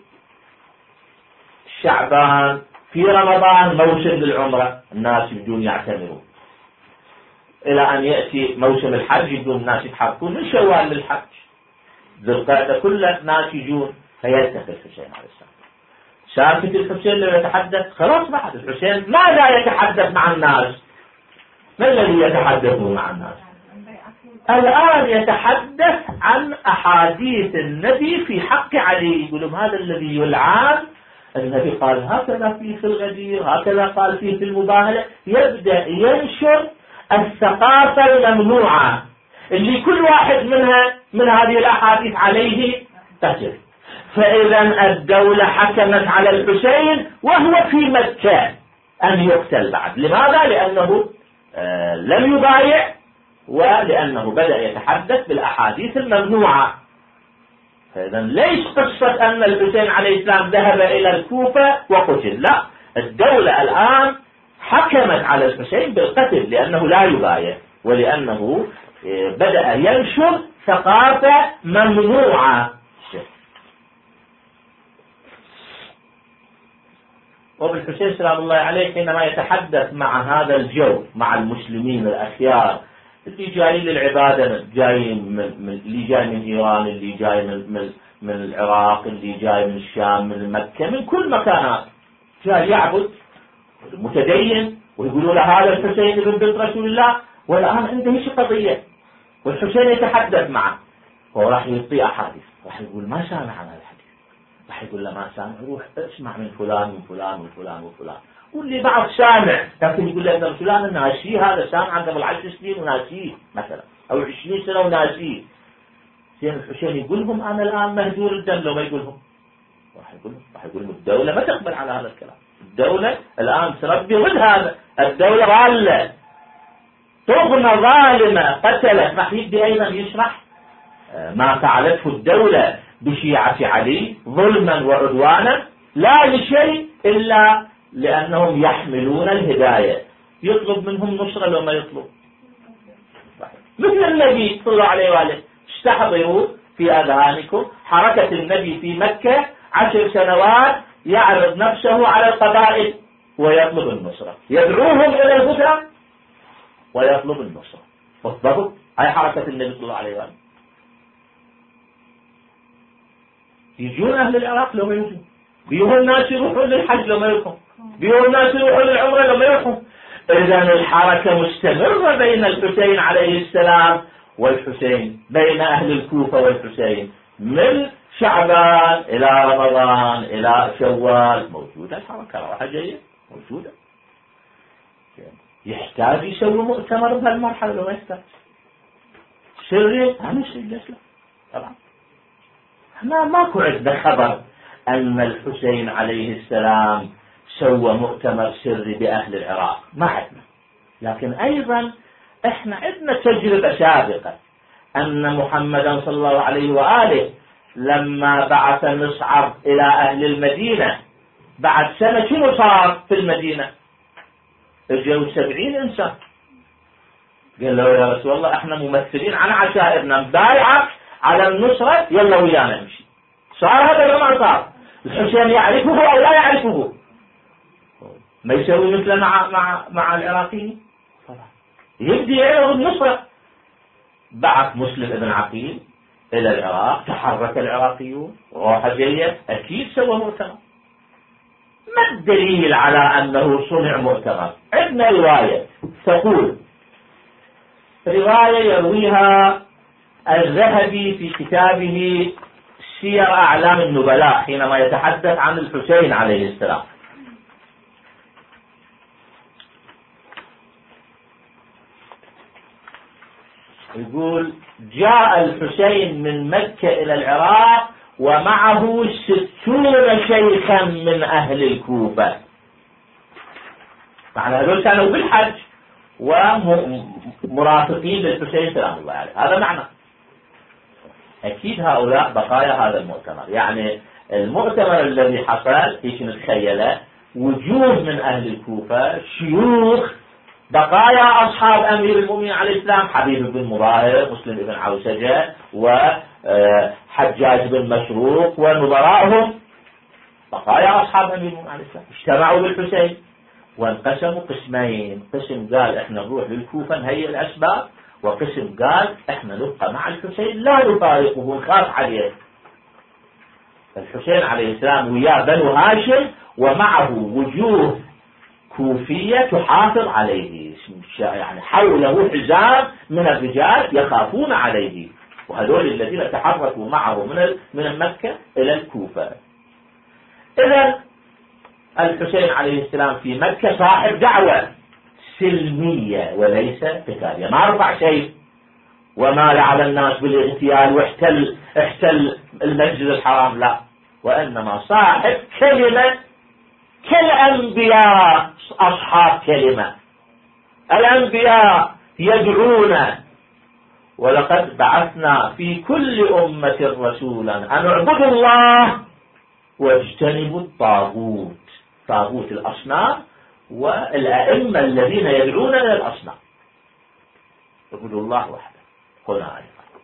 شعبان في رمضان موسم للعمرة، الناس يبدون يعتمرون إلى أن يأتي موسم الحج، يبدون الناس يتحركون من شوال للحج، ذو القعدة كل الناس يجون، فيلتقي الحسين عليه السلام. ساكت الحسين لو يتحدث خلاص بعد الحسين ماذا يتحدث مع الناس؟ ما الذي يتحدث مع الناس؟ الآن يتحدث عن أحاديث النبي في حق علي، يقولون هذا الذي يلعان النبي قال هكذا فيه في الغدير، هكذا قال فيه في المباهلة. يبدأ ينشر الثقافة الممنوعة اللي كل واحد منها من هذه الأحاديث عليه تسر. فإذا الدولة حكمت على الحسين وهو في مكة أن يقتل بعد. لماذا؟ لأنه آه لم يبايع، ولأنه بدأ يتحدث بالأحاديث الممنوعة. فإذا ليش قصة أن الحسين عليه السلام ذهب إلى الكوفة وقتل، لا، الدولة الآن حكمت على الحسين بالقتل لأنه لا يبايع، ولأنه بدأ ينشر ثقافة ممنوعة. وبالحسين سلام الله عليه حينما يتحدث مع هذا الجو، مع المسلمين الأخيار اللي جايين للعبادة، جايين من, من اللي جاي من إيران، اللي جاي من, من, من العراق، اللي جاي من الشام، من مكة، من كل مكانات جاي يعبد متدين، ويقولوا له هذا الحسين ابن بنت رسول الله، والآن عنده ايش قضية، والحسين يتحدث معه، هو راح يعطيه أحاديث، راح يقول ما سامع عن هذا الحديث، راح يقول له ما سامع، روح اسمع من فلان من فلان من فلان وفلان، واللي بعض سامع لكن يقول له فلان ناسيه، هذا سامع قبل عشر سنين وناسيه مثلا، او عشرين سنة وناسيه. زين الحسين يقولهم انا الان مهجور الدم، لو ما يقولهم راح يقولهم راح يقولهم الدولة ما تقبل على هذا الكلام، الدولة الان تربي ضد هذا، الدولة ضالة طغمة ظالمة قتلت. راح يبدي ايضا يشرح ما فعلته الدولة بشيعة علي ظلما وعدوانا، لا لشيء إلا لأنهم يحملون الهداية، يطلب منهم نصرة لو ما يطلب، مثل النبي صلى الله عليه وآله. استحضروا في أذهانكم حركة النبي في مكة عشر سنوات يعرض نفسه على القبائل، ويطلب النصرة، يدعوهم إلى الهدى ويطلب النصرة. بالضبط هاي حركة النبي صلى الله عليه وسلم. يجون أهل العراق لو ما يجون، بيهم الناس يروحون للحج لو ما يروحون، بيهم الناس يروحون للعمرة لو ما يروحون. إذن الحركة مستمرة بين الحسين عليه السلام والحسين، بين أهل الكوفة والحسين، من شعبان إلى رمضان إلى شوال، موجودة الحركة راحة جاية موجودة. يحتاج يسوي مؤتمر بهالمرحلة لو ما يحتاج سري، هم يسجل طبعا. احنا ماكو عندنا خبر أن الحسين عليه السلام سوى مؤتمر سري بأهل العراق، ما عندنا. لكن أيضا احنا عندنا تجربة سابقة أن محمدا صلى الله عليه وآله لما بعث مصعب إلى أهل المدينة بعد سنة شنو صار في المدينة؟ اجوا سبعين إنسان، قال له يا رسول الله احنا ممثلين عن عشائرنا مبايعة على النصرة، يلا ويانا نمشي. صار هذا ولا ما صار؟ الحسين يعرفه أو لا يعرفه؟ ما يسوي مثل مع مع مع العراقيين، يبدي يعرض النصرة. بعث مسلم ابن عقيل إلى العراق، تحرك العراقيون روح جيد، أكيد سوى مؤتمر. ما الدليل على أنه صنع مؤتمر؟ عندنا رواية تقول، رواية يرويها الذهبي في كتابه سير أعلام النبلاء حينما يتحدث عن الحسين عليه السلام. يقول جاء الحسين من مكة إلى العراق ومعه ستون شيخا من أهل الكوفة. معنى هذول كانوا بالحج ومرافقين للحسين سلام الله عليه، هذا معنى. أكيد هؤلاء بقايا هذا المؤتمر. يعني المؤتمر الذي حصل فيش نتخيله وجوه من أهل الكوفة، شيوخ، بقايا أصحاب أمير المؤمنين عليه السلام، حبيب بن مظاهر، مسلم بن عوسجة، وحجاج بن مشروق ونظرائهم، بقايا أصحاب أمير المؤمنين عليه السلام اجتمعوا بالحسين وانقسموا قسمين. قسم قال احنا نروح للكوفة نهيئ الأسباب، وقسم قال احنا نبقى مع الحسين لا نفارقه نخاف عليه. الحسين عليه السلام وياه بنو هاشم ومعه وجوه كوفية تحافظ عليه، يعني حوله حزام من الرجال يخافون عليه، وهذول الذين تحركوا معه من من مكة إلى الكوفة. إذا الحسين عليه السلام في مكة صاحب دعوة سلمية وليس قتالية، ما رفع شيء وما لعب الناس بالاغتيال واحتل احتل المسجد الحرام، لا، وإنما صاحب كلمة كالأنبياء، أصحاب كلمة. الأنبياء يدعون ولقد بعثنا في كل أمة رسولا أن اعبدوا الله واجتنبوا الطاغوت، طاغوت الأصنام والأئمة الذين يدعون إلى الأصنام، اعبدوا الله وحده. هنا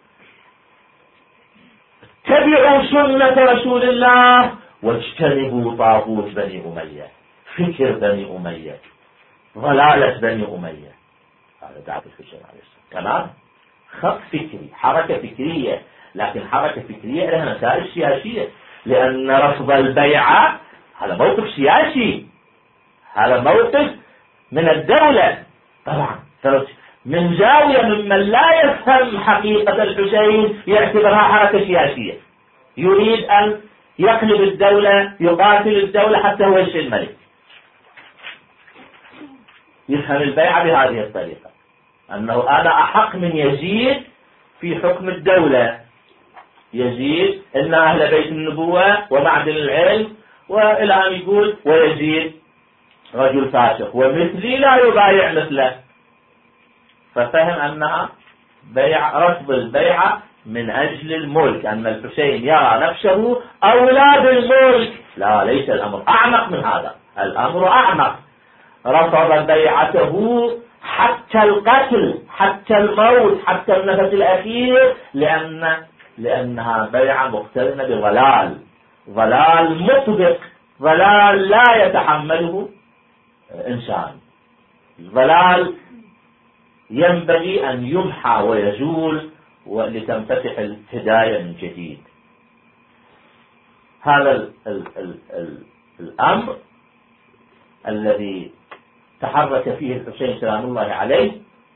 اتبعوا سنة رسول الله واجتنبوا طاغوت بني أمية، فكر بني أمية، ضلالة بني أمية. هذا دعوة الحسين عليه السلام. تمام، خط فكري، حركة فكرية، لكن حركة فكرية لها نتائج سياسية، لأن رفض البيعة هذا موقف سياسي، هذا موقف من الدولة طبعا، من زاوية ممن لا يفهم حقيقة الحسين يعتبرها حركة سياسية، يريد أن يقلب الدولة، يقاتل الدولة حتى هو يصير الملك. يفهم البيعة بهذه الطريقة، أنه أنا أحق من يزيد في حكم الدولة. يزيد إن أهل بيت النبوة ومعدن العلم، وإلى أن يقول ويزيد رجل فاسق ومثلي لا يبايع مثله. ففهم أنها بيع، رفض البيعة من أجل الملك، أن الحسين يرى نفسه أولى بالملك. لا، ليس الأمر أعمق من هذا، الأمر أعمق. رفض بيعته حتى القتل، حتى الموت، حتى النفس الأخير، لأن لأنها بيعة مقترنة بضلال، ضلال مطبق، ضلال لا يتحمله إنسان. الضلال ينبغي أن يمحى ويزول ولتنفتح الهداية من جديد. هذا ال ال ال ال الأمر الذي تحرك فيه الحسين سلام الله عليه،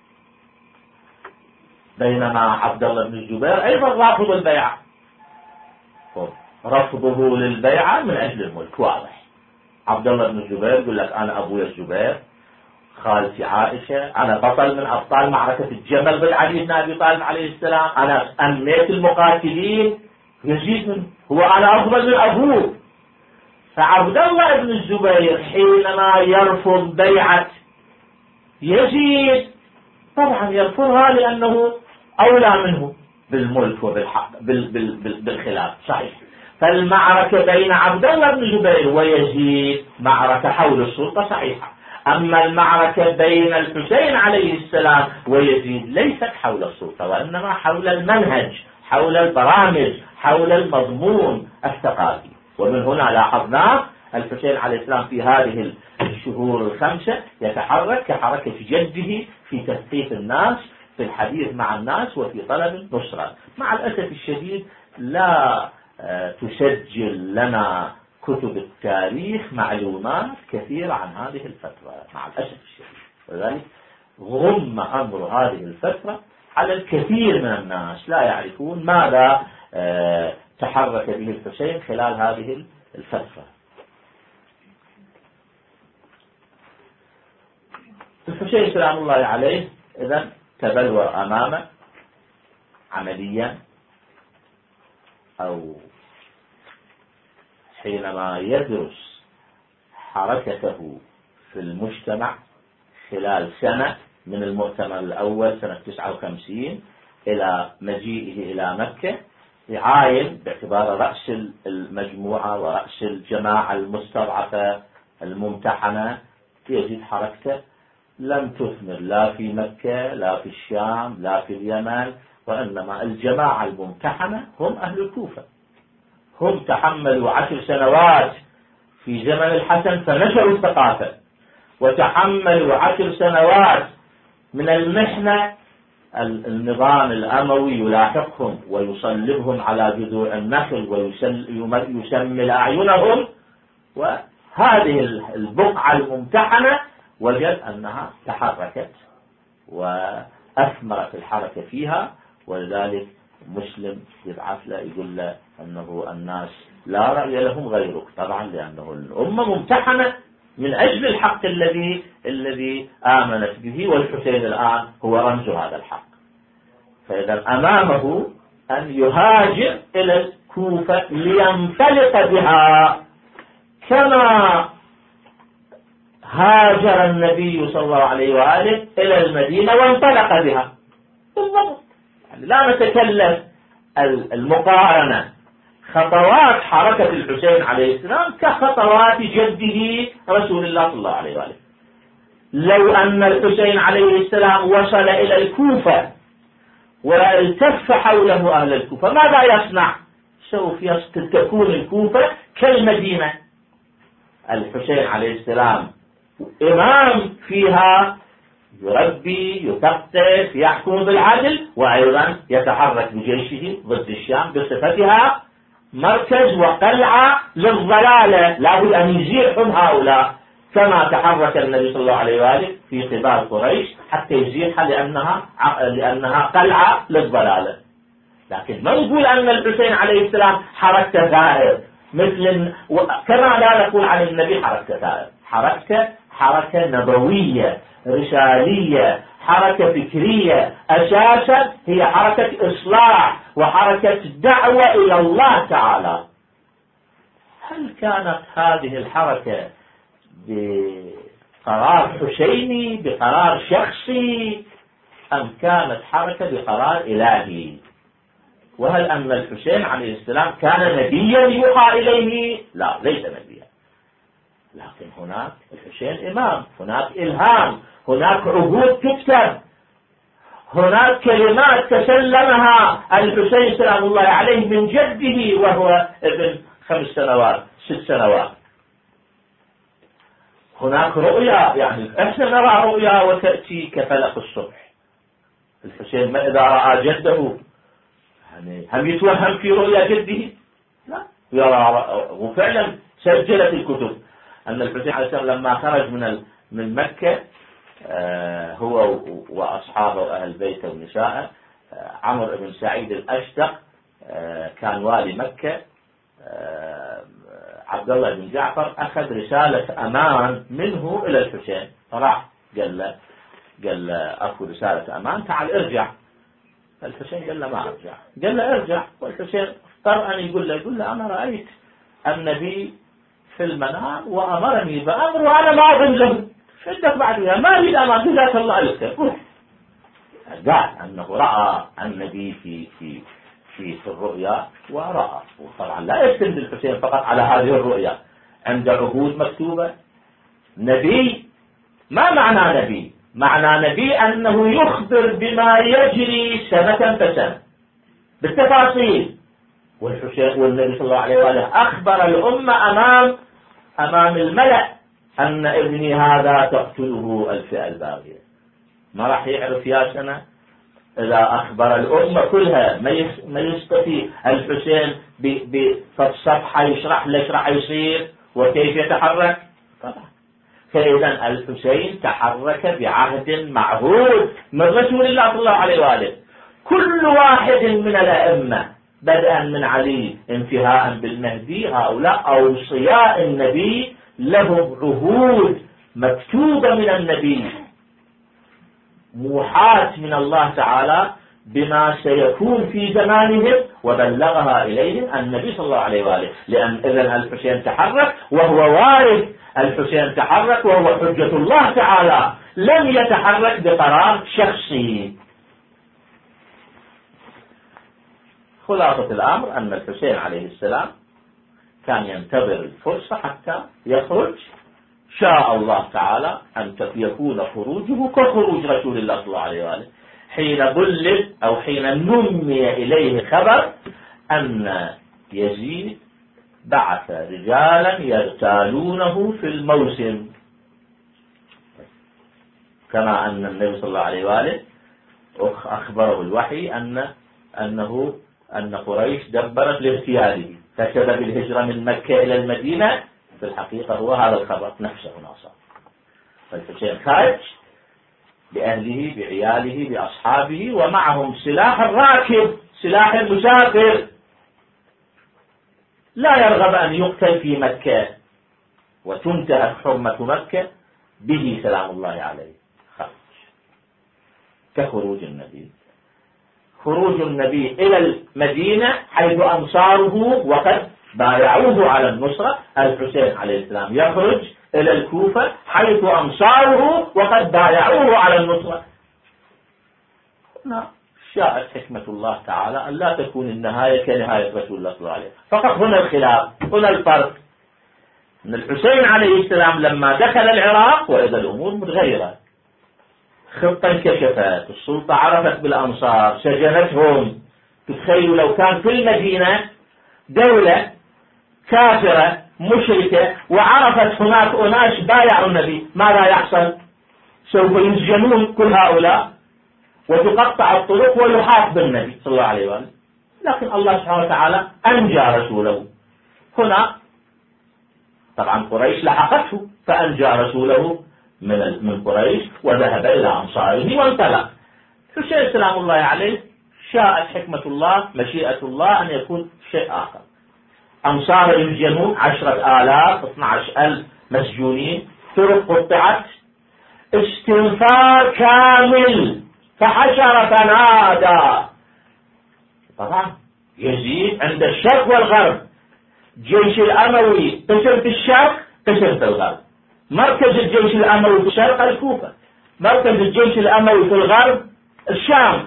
بينما عبد الله بن الزبير أيضا رافض البيعة، رفضه للبيعة من أجل الملك واضح. عبد الله بن الزبير يقول لك أنا أبوي الزبير، خالتي عائشة، أنا بطل من أبطال معركة الجمل ضد علي بن أبي طالب عليه السلام، أنا أميت المقاتلين، يزيد من هو أنا أفضل من أبوه. فعبد الله بن الزبير حينما يرفض بيعة يزيد طبعا يرفضها لأنه أولى منه بالملك وبالحق بال بال بال بالخلاف صحيح. فالمعركة بين عبد الله بن الزبير ويزيد معركة حول السلطة صحيحة، أما المعركة بين الحسين عليه السلام ويزيد ليست حول السلطة، وإنما حول المنهج، حول البرامج، حول المضمون الثقافي. ومن هنا لاحظنا الحسين عليه السلام في هذه الشهور الخمسة يتحرك كحركة جده في تثقيف الناس، في الحديث مع الناس، وفي طلب النصرة. مع الأسف الشديد لا تسجل لنا كتب التاريخ معلومات كثيرة عن هذه الفترة مع الأسف الشديد، ولذلك غم أمر هذه الفترة على الكثير من الناس، لا يعرفون ماذا تحرك به الحسين خلال هذه الفترة. الحسين سلام الله عليه إذن تبلور أمامه عمليا، أو حينما يدرس حركته في المجتمع خلال سنة من المؤتمر الأول سنة تسعة وخمسين إلى مجيئه إلى مكة، يعاين باعتبار رأس المجموعة ورأس الجماعة المستضعفة الممتحنة، يجد حركته لم تثمر لا في مكة لا في الشام لا في اليمن، وإنما الجماعة الممتحنة هم أهل الكوفة. هم تحملوا عشر سنوات في زمن الحسن فنشروا الثقافة، وتحملوا عشر سنوات من المحنة، النظام الأموي يلاحقهم ويصلبهم على جذوع النخل ويسمل أعينهم، وهذه البقعة الممتحنة وجد أنها تحركت وأثمرت الحركة فيها. ولذلك مسلم يبعث له يقول له أنه الناس لا رأي لهم غيرك، طبعا لأنه الأمة ممتحنة من أجل الحق الذي الذي آمنت به، والحسين الآن هو رمز هذا الحق. فإذا أمامه أن يهاجر إلى الكوفة لينفلق بها كما هاجر النبي صلى الله عليه وآله إلى المدينة وانطلق بها بالضبط. يعني لا نتكلم المقارنة، خطوات حركة الحسين عليه السلام كخطوات جده رسول الله صلى الله عليه وآله. لو أن الحسين عليه السلام وصل إلى الكوفة والتف حوله أهل الكوفة ماذا يصنع؟ سوف تكون الكوفة كالمدينة. الحسين عليه السلام إمام فيها، يربي يثقف يحكم بالعدل، وأيضا يتحرك بجيشه ضد الشام بصفتها مركز وقلعة للضلالة، لابد أن يزيحهم هؤلاء كما تحرك النبي صلى الله عليه وآله في قبال قريش حتى يزيحها لأنها لأنها قلعة للضلالة. لكن ما نقول أن الحسين عليه السلام حركة ثائر، مثل كما لا نقول عن النبي حركة ثائر، حركة حركة نبوية رسالية، حركة فكرية، أساسا هي حركة إصلاح وحركة دعوة إلى الله تعالى. هل كانت هذه الحركة بقرار حسيني بقرار شخصي، أم كانت حركة بقرار إلهي؟ وهل أن الحسين عليه السلام كان نبيا يوحى إليه؟ لا، ليس نبيا، لكن هناك الحسين إمام، هناك إلهام، هناك عهود تكتب، هناك كلمات تسلمها الحسين سلام الله عليه من جده وهو ابن خمس سنوات ست سنوات. هناك رؤيا، يعني احنا نرى رؤيا وتأتي كفلق الصبح. الحسين ما إذا رأى جده يعني هل يتوهم في رؤيا جده؟ لا، يرى. وفعلا سجلت الكتب أن الحسين عليه السلام لما خرج من من مكة هو وأصحابه وأهل بيته ونساءه، عمرو بن سعيد الأشتق كان والي مكة، عبد الله بن جعفر أخذ رسالة أمان منه إلى الحسين، فراح قال له قال له أكو رسالة أمان، تعال ارجع. الحسين قال له ما أرجع، قال له ارجع. والحسين اضطر أن يقول له يقول له أنا رأيت النبي في المنام وأمرني بأمر وأنا ما أظن له، شدك بعدها ما أريد أمان، جزاك الله لك. قال أنه رأى النبي في في في في الرؤيا ورأى. وطبعا لا يستند الحسين فقط على هذه الرؤيا، عند عهود مكتوبة. نبي، ما معنى نبي؟ معنى نبي أنه يخبر بما يجري سنة فسنة بالتفاصيل. والحسين والنبي صلى الله عليه وآله أخبر الأمة أمام أمام الملأ أن ابني هذا تقتله الفئة الباغية. ما راح يعرف يا سنة إذا أخبر الأمة كلها ما يستطيع الحسين بصفحة يشرح ليش راح يصير وكيف يتحرك؟ طبعا. فإذا الحسين تحرك بعهد معهود من رسول الله صلى الله عليه وآله. كل واحد من الأئمة بدءا من علي انتهاء بالمهدي، هؤلاء أوصياء النبي لهم عهود مكتوبة من النبي، موحاة من الله تعالى بما سيكون في زمانهم، وبلغها إليهم النبي صلى الله عليه وآله. لأن إذن الحسين تحرك وهو وارث، الحسين تحرك وهو حجة الله تعالى، لم يتحرك بقرار شخصي. خلاصة الأمر أن الحسين عليه السلام كان ينتظر الفرصة حتى يخرج. شاء الله تعالى أن يكون خروجه كخروج رسول الله صلى الله عليه وآله، حين بلغ أو حين نمي إليه خبر أن يزيد بعث رجالا يغتالونه في الموسم، كما أن النبي صلى الله عليه وآله أخبره الوحي أن أنه أن قريش دبرت لاغتياله، فسبب الهجرة من مكة إلى المدينة في الحقيقة هو هذا الخبر نفسه ناصر. فالحسين خارج بأهله بعياله بأصحابه، ومعهم سلاح الراكب سلاح المسافر، لا يرغب أن يقتل في مكة وتنتهك حرمة مكة به سلام الله عليه. خرج كخروج النبي. خروج النبي إلى المدينة حيث أنصاره وقد بايعوه على النصرة، الحسين عليه السلام يخرج إلى الكوفة حيث أنصاره وقد بايعوه على النصرة. شاءت حكمة الله تعالى أن لا تكون النهاية كنهاية رسول الله صلى الله عليه وسلم. فقط هنا الخلاف، هنا الفرق، أن الحسين عليه السلام لما دخل العراق وإذا الأمور متغيرة، خطة انكشفت، السلطة عرفت بالأنصار، سجنتهم. تتخيلوا لو كان في المدينة دولة كافرة مشركة وعرفت هناك أناس بايعوا النبي، ماذا يحصل؟ سوف يسجنون كل هؤلاء وتقطع الطرق ويحاط بالنبي صلى الله عليه وسلم. لكن الله سبحانه وتعالى أنجى رسوله. هنا طبعا قريش لحقته فأنجى رسوله من من قريش وذهب إلى أنصاره وانطلق. حسين سلام الله عليه شاءت حكمة الله مشيئة الله أن يكون شيء آخر. أنصار يسجنون عشرة آلاف اثنى عشر ألف مسجونين، طرق قطعت، استنفار كامل، فحشر فنادى. طبعا يزيد عند الشرق والغرب، جيش الأموي قسم في الشرق قسم في الغرب. مركز الجيش الأموي في الشرق الكوفة، مركز الجيش الأموي في الغرب الشام.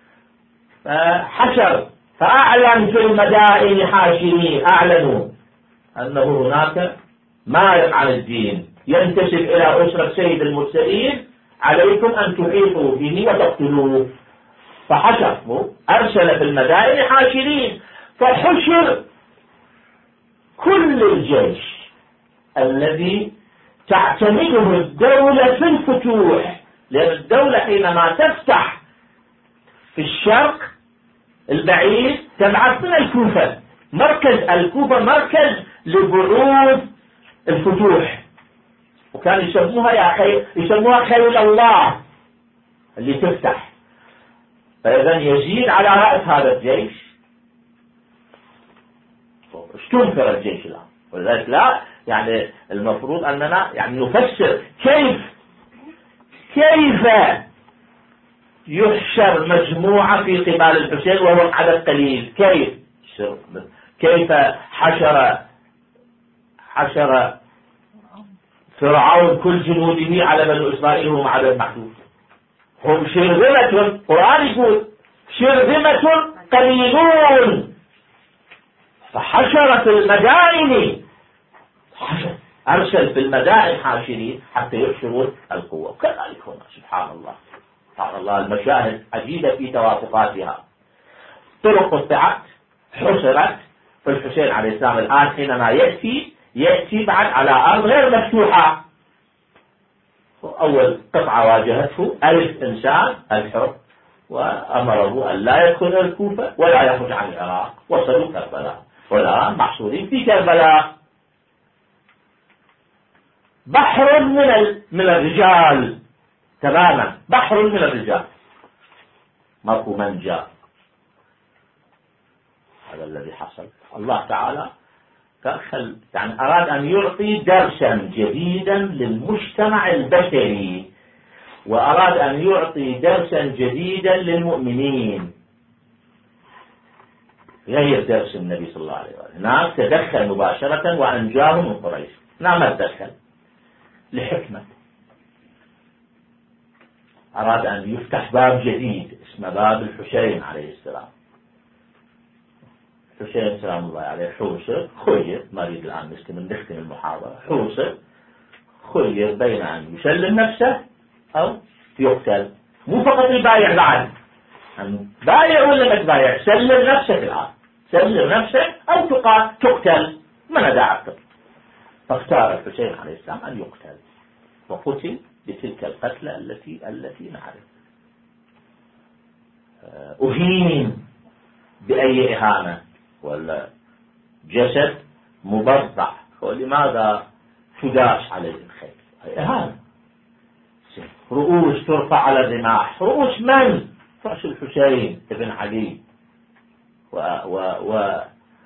حشر فأعلن في المدائن حاشرين، أعلنوا أنه هناك مارق عن الدين ينتسب إلى أسرة سيد المرسلين، عليكم أن تحيطوا به وتقتلوه. فحشر، أرسل في المدائن حاشرين، فحشر كل الجيش الذي تعتمده الدولة في الفتوح، لأن الدولة حينما تفتح في الشرق البعيد تبعث من الكوفة، مركز الكوفة مركز لبعوث الفتوح، وكان يسموها يا خير يسموها خيل الله اللي تفتح. فإذا يزيد على رأس هذا الجيش استنفر الجيش الآن، ولذلك لا يعني المفروض أننا يعني نفسر كيف كيف يحشر مجموعة في قبال الحسين وهو عدد قليل، كيف كيف حشر حشر فرعون كل جنوده على بنو إسرائيل وهم عدد محدود، هم شرذمة، القرآن يقول شرذمة قليلون، فحشر في المدائن، أرسل في المدائن حاشرين حتى يحشرون القوة. وكذلك هنا سبحان الله سبحان الله المشاهد عجيبة في توافقاتها. طرق قطعت حصرت، فالحسين عليه السلام الآن حينما يأتي يأتي بعد على أرض غير مفتوحة. أول قطعة واجهته ألف إنسان الحر، وأمره أن لا يدخل الكوفة ولا يخرج عن العراق، وصلوا كربلاء والآن محصورين في كربلاء. بحر من من الرجال تماما، بحر من الرجال، ماكو منجا. هذا الذي حصل. الله تعالى يعني أراد أن يعطي درسا جديدا للمجتمع البشري، وأراد أن يعطي درسا جديدا للمؤمنين غير درس النبي صلى الله عليه وسلم. نعم تدخل مباشرة وأنجاه من قريش، نعم تدخل لحكمة، أراد أن يفتح باب جديد اسمه باب الحسين عليه السلام. الحسين سلام الله عليه حوصر خير، ما أريد الآن نستمر نختم المحاضرة، حوصر خير بين أن يسلم نفسه أو يقتل. مو فقط البايع بعد، أن بايع ولا ما تبايع، سلم نفسك الآن، سلم نفسك أو تقتل، من داعي القتل. فاختار الحسين عليه السلام أن يقتل، وقتل بتلك القتلة التي التي نعرف. أهين بأي إهانة، ولا جسد مبضع، ولماذا تداس عليه الخيل؟ إهانة. رؤوس ترفع على الرماح، رؤوس من؟ رأس الحسين ابن علي و, و, و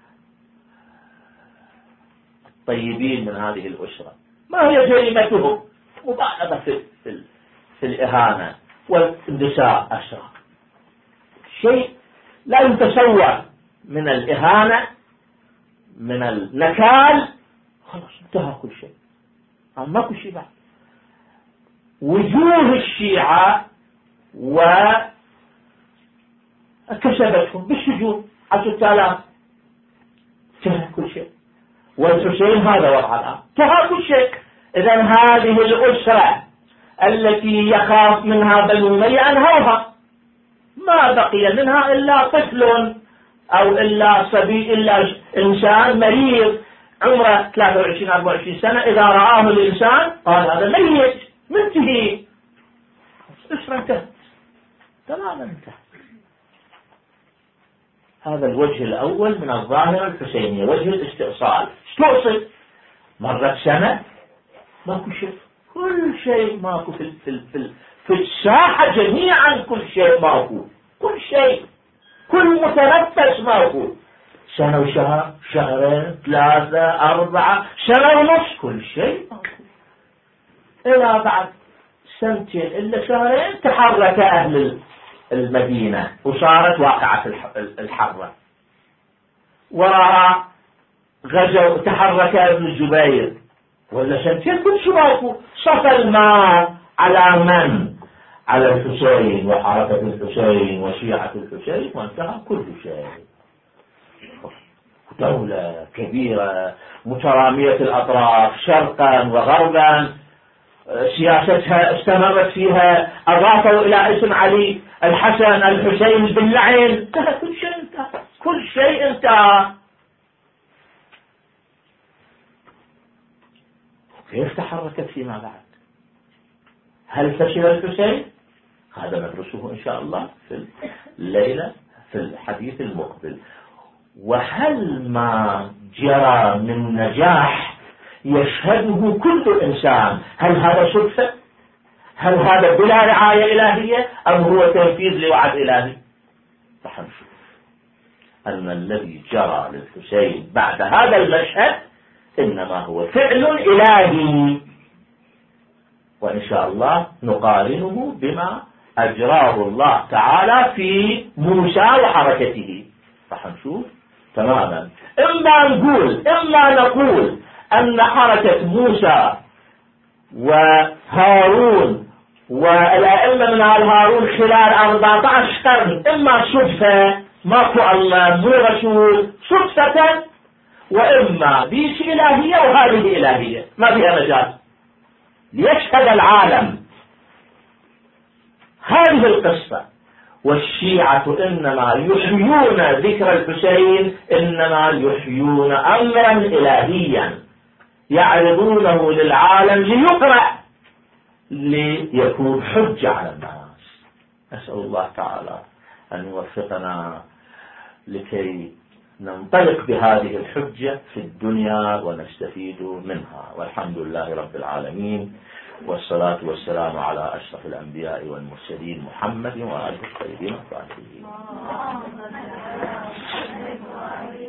الطيبين من هذه الأسرة. ما هي جريمتهم؟ مبالغة في, في, في الإهانة والاندساء أسرى، شيء لا يتصور من الإهانة، من النكال، خلاص انتهى كل شيء، ما كل شيء بعد. وجوه الشيعة وكسبتهم بالسجون عشرة آلاف، انتهى كل شيء. والحسين هذا وضع الآن، انتهى كل شيء. إذن هذه الأسرة التي يخاف منها بنو أمية أنهوها، ما بقي منها إلا طفل أو إلا صبي، إلا إنسان مريض عمره ثلاثة وعشرين أربعة وعشرين سنة، إذا رآه الإنسان قال هذا ميت منتهي، أسرة انتهت تماما انتهت. هذا الوجه الأول من الظاهرة الحسينية، وجه الاستئصال. استؤصل، مرت سنة ماكو شيء، كل شيء ماكو في في في في الساحة جميعا، كل شيء ماكو، كل شيء، كل متنفس ماكو. سنة وشهر، شهرين، ثلاثة، أربعة، سنة ونص، كل شيء ماكو. إلى بعد سنتين إلا شهرين تحرك أهل المدينة وصارت واقعة الحرة، وراء غزو تحرك ابن الزبير، ولا سنتين كل شيء ماكو. صفى الماء على من؟ على الحسين وحركة الحسين وشيعة الحسين، وانتهى كل شيء. دولة كبيرة مترامية الأطراف شرقا وغربا، سياستها استمرت فيها، أضافوا إلى اسم علي الحسن الحسين باللعن، انتهى كل شيء، انتهى كل شيء انتهى. كيف تحركت فيما بعد؟ هل فشل الحسين؟ هذا ندرسه إن شاء الله في الليلة في الحديث المقبل. وهل ما جرى من نجاح يشهده كل إنسان هل هذا صدفة؟ هل هذا بلا رعاية إلهية أم هو تنفيذ لوعد إلهي؟ فحنشوف أن الذي جرى للحسين بعد هذا المشهد إنما هو فعل إلهي، وإن شاء الله نقارنه بما أجراه الله تعالى في موسى وحركته. فحنشوف تماما. إما نقول إما نقول أن حركة موسى وهارون والأئمة من آل هارون خلال أربعة عشر قرن إما صدفة، ماكو الله مو رسول، صدفة، وإما بيش إلهية وهذه إلهية ما فيها مجال. ليشهد العالم هذه القصة. والشيعة إنما يحيون ذكر الحسين، إنما يحيون أمرا إلهيا يعرضونه للعالم ليقرأ ليكون حجة على الناس. أسأل الله تعالى أن يوفقنا لكي ننطلق بهذه الحجة في الدنيا ونستفيد منها. والحمد لله رب العالمين، والصلاة والسلام على أشرف الأنبياء والمرسلين محمد وآله الطيبين الطاهرين.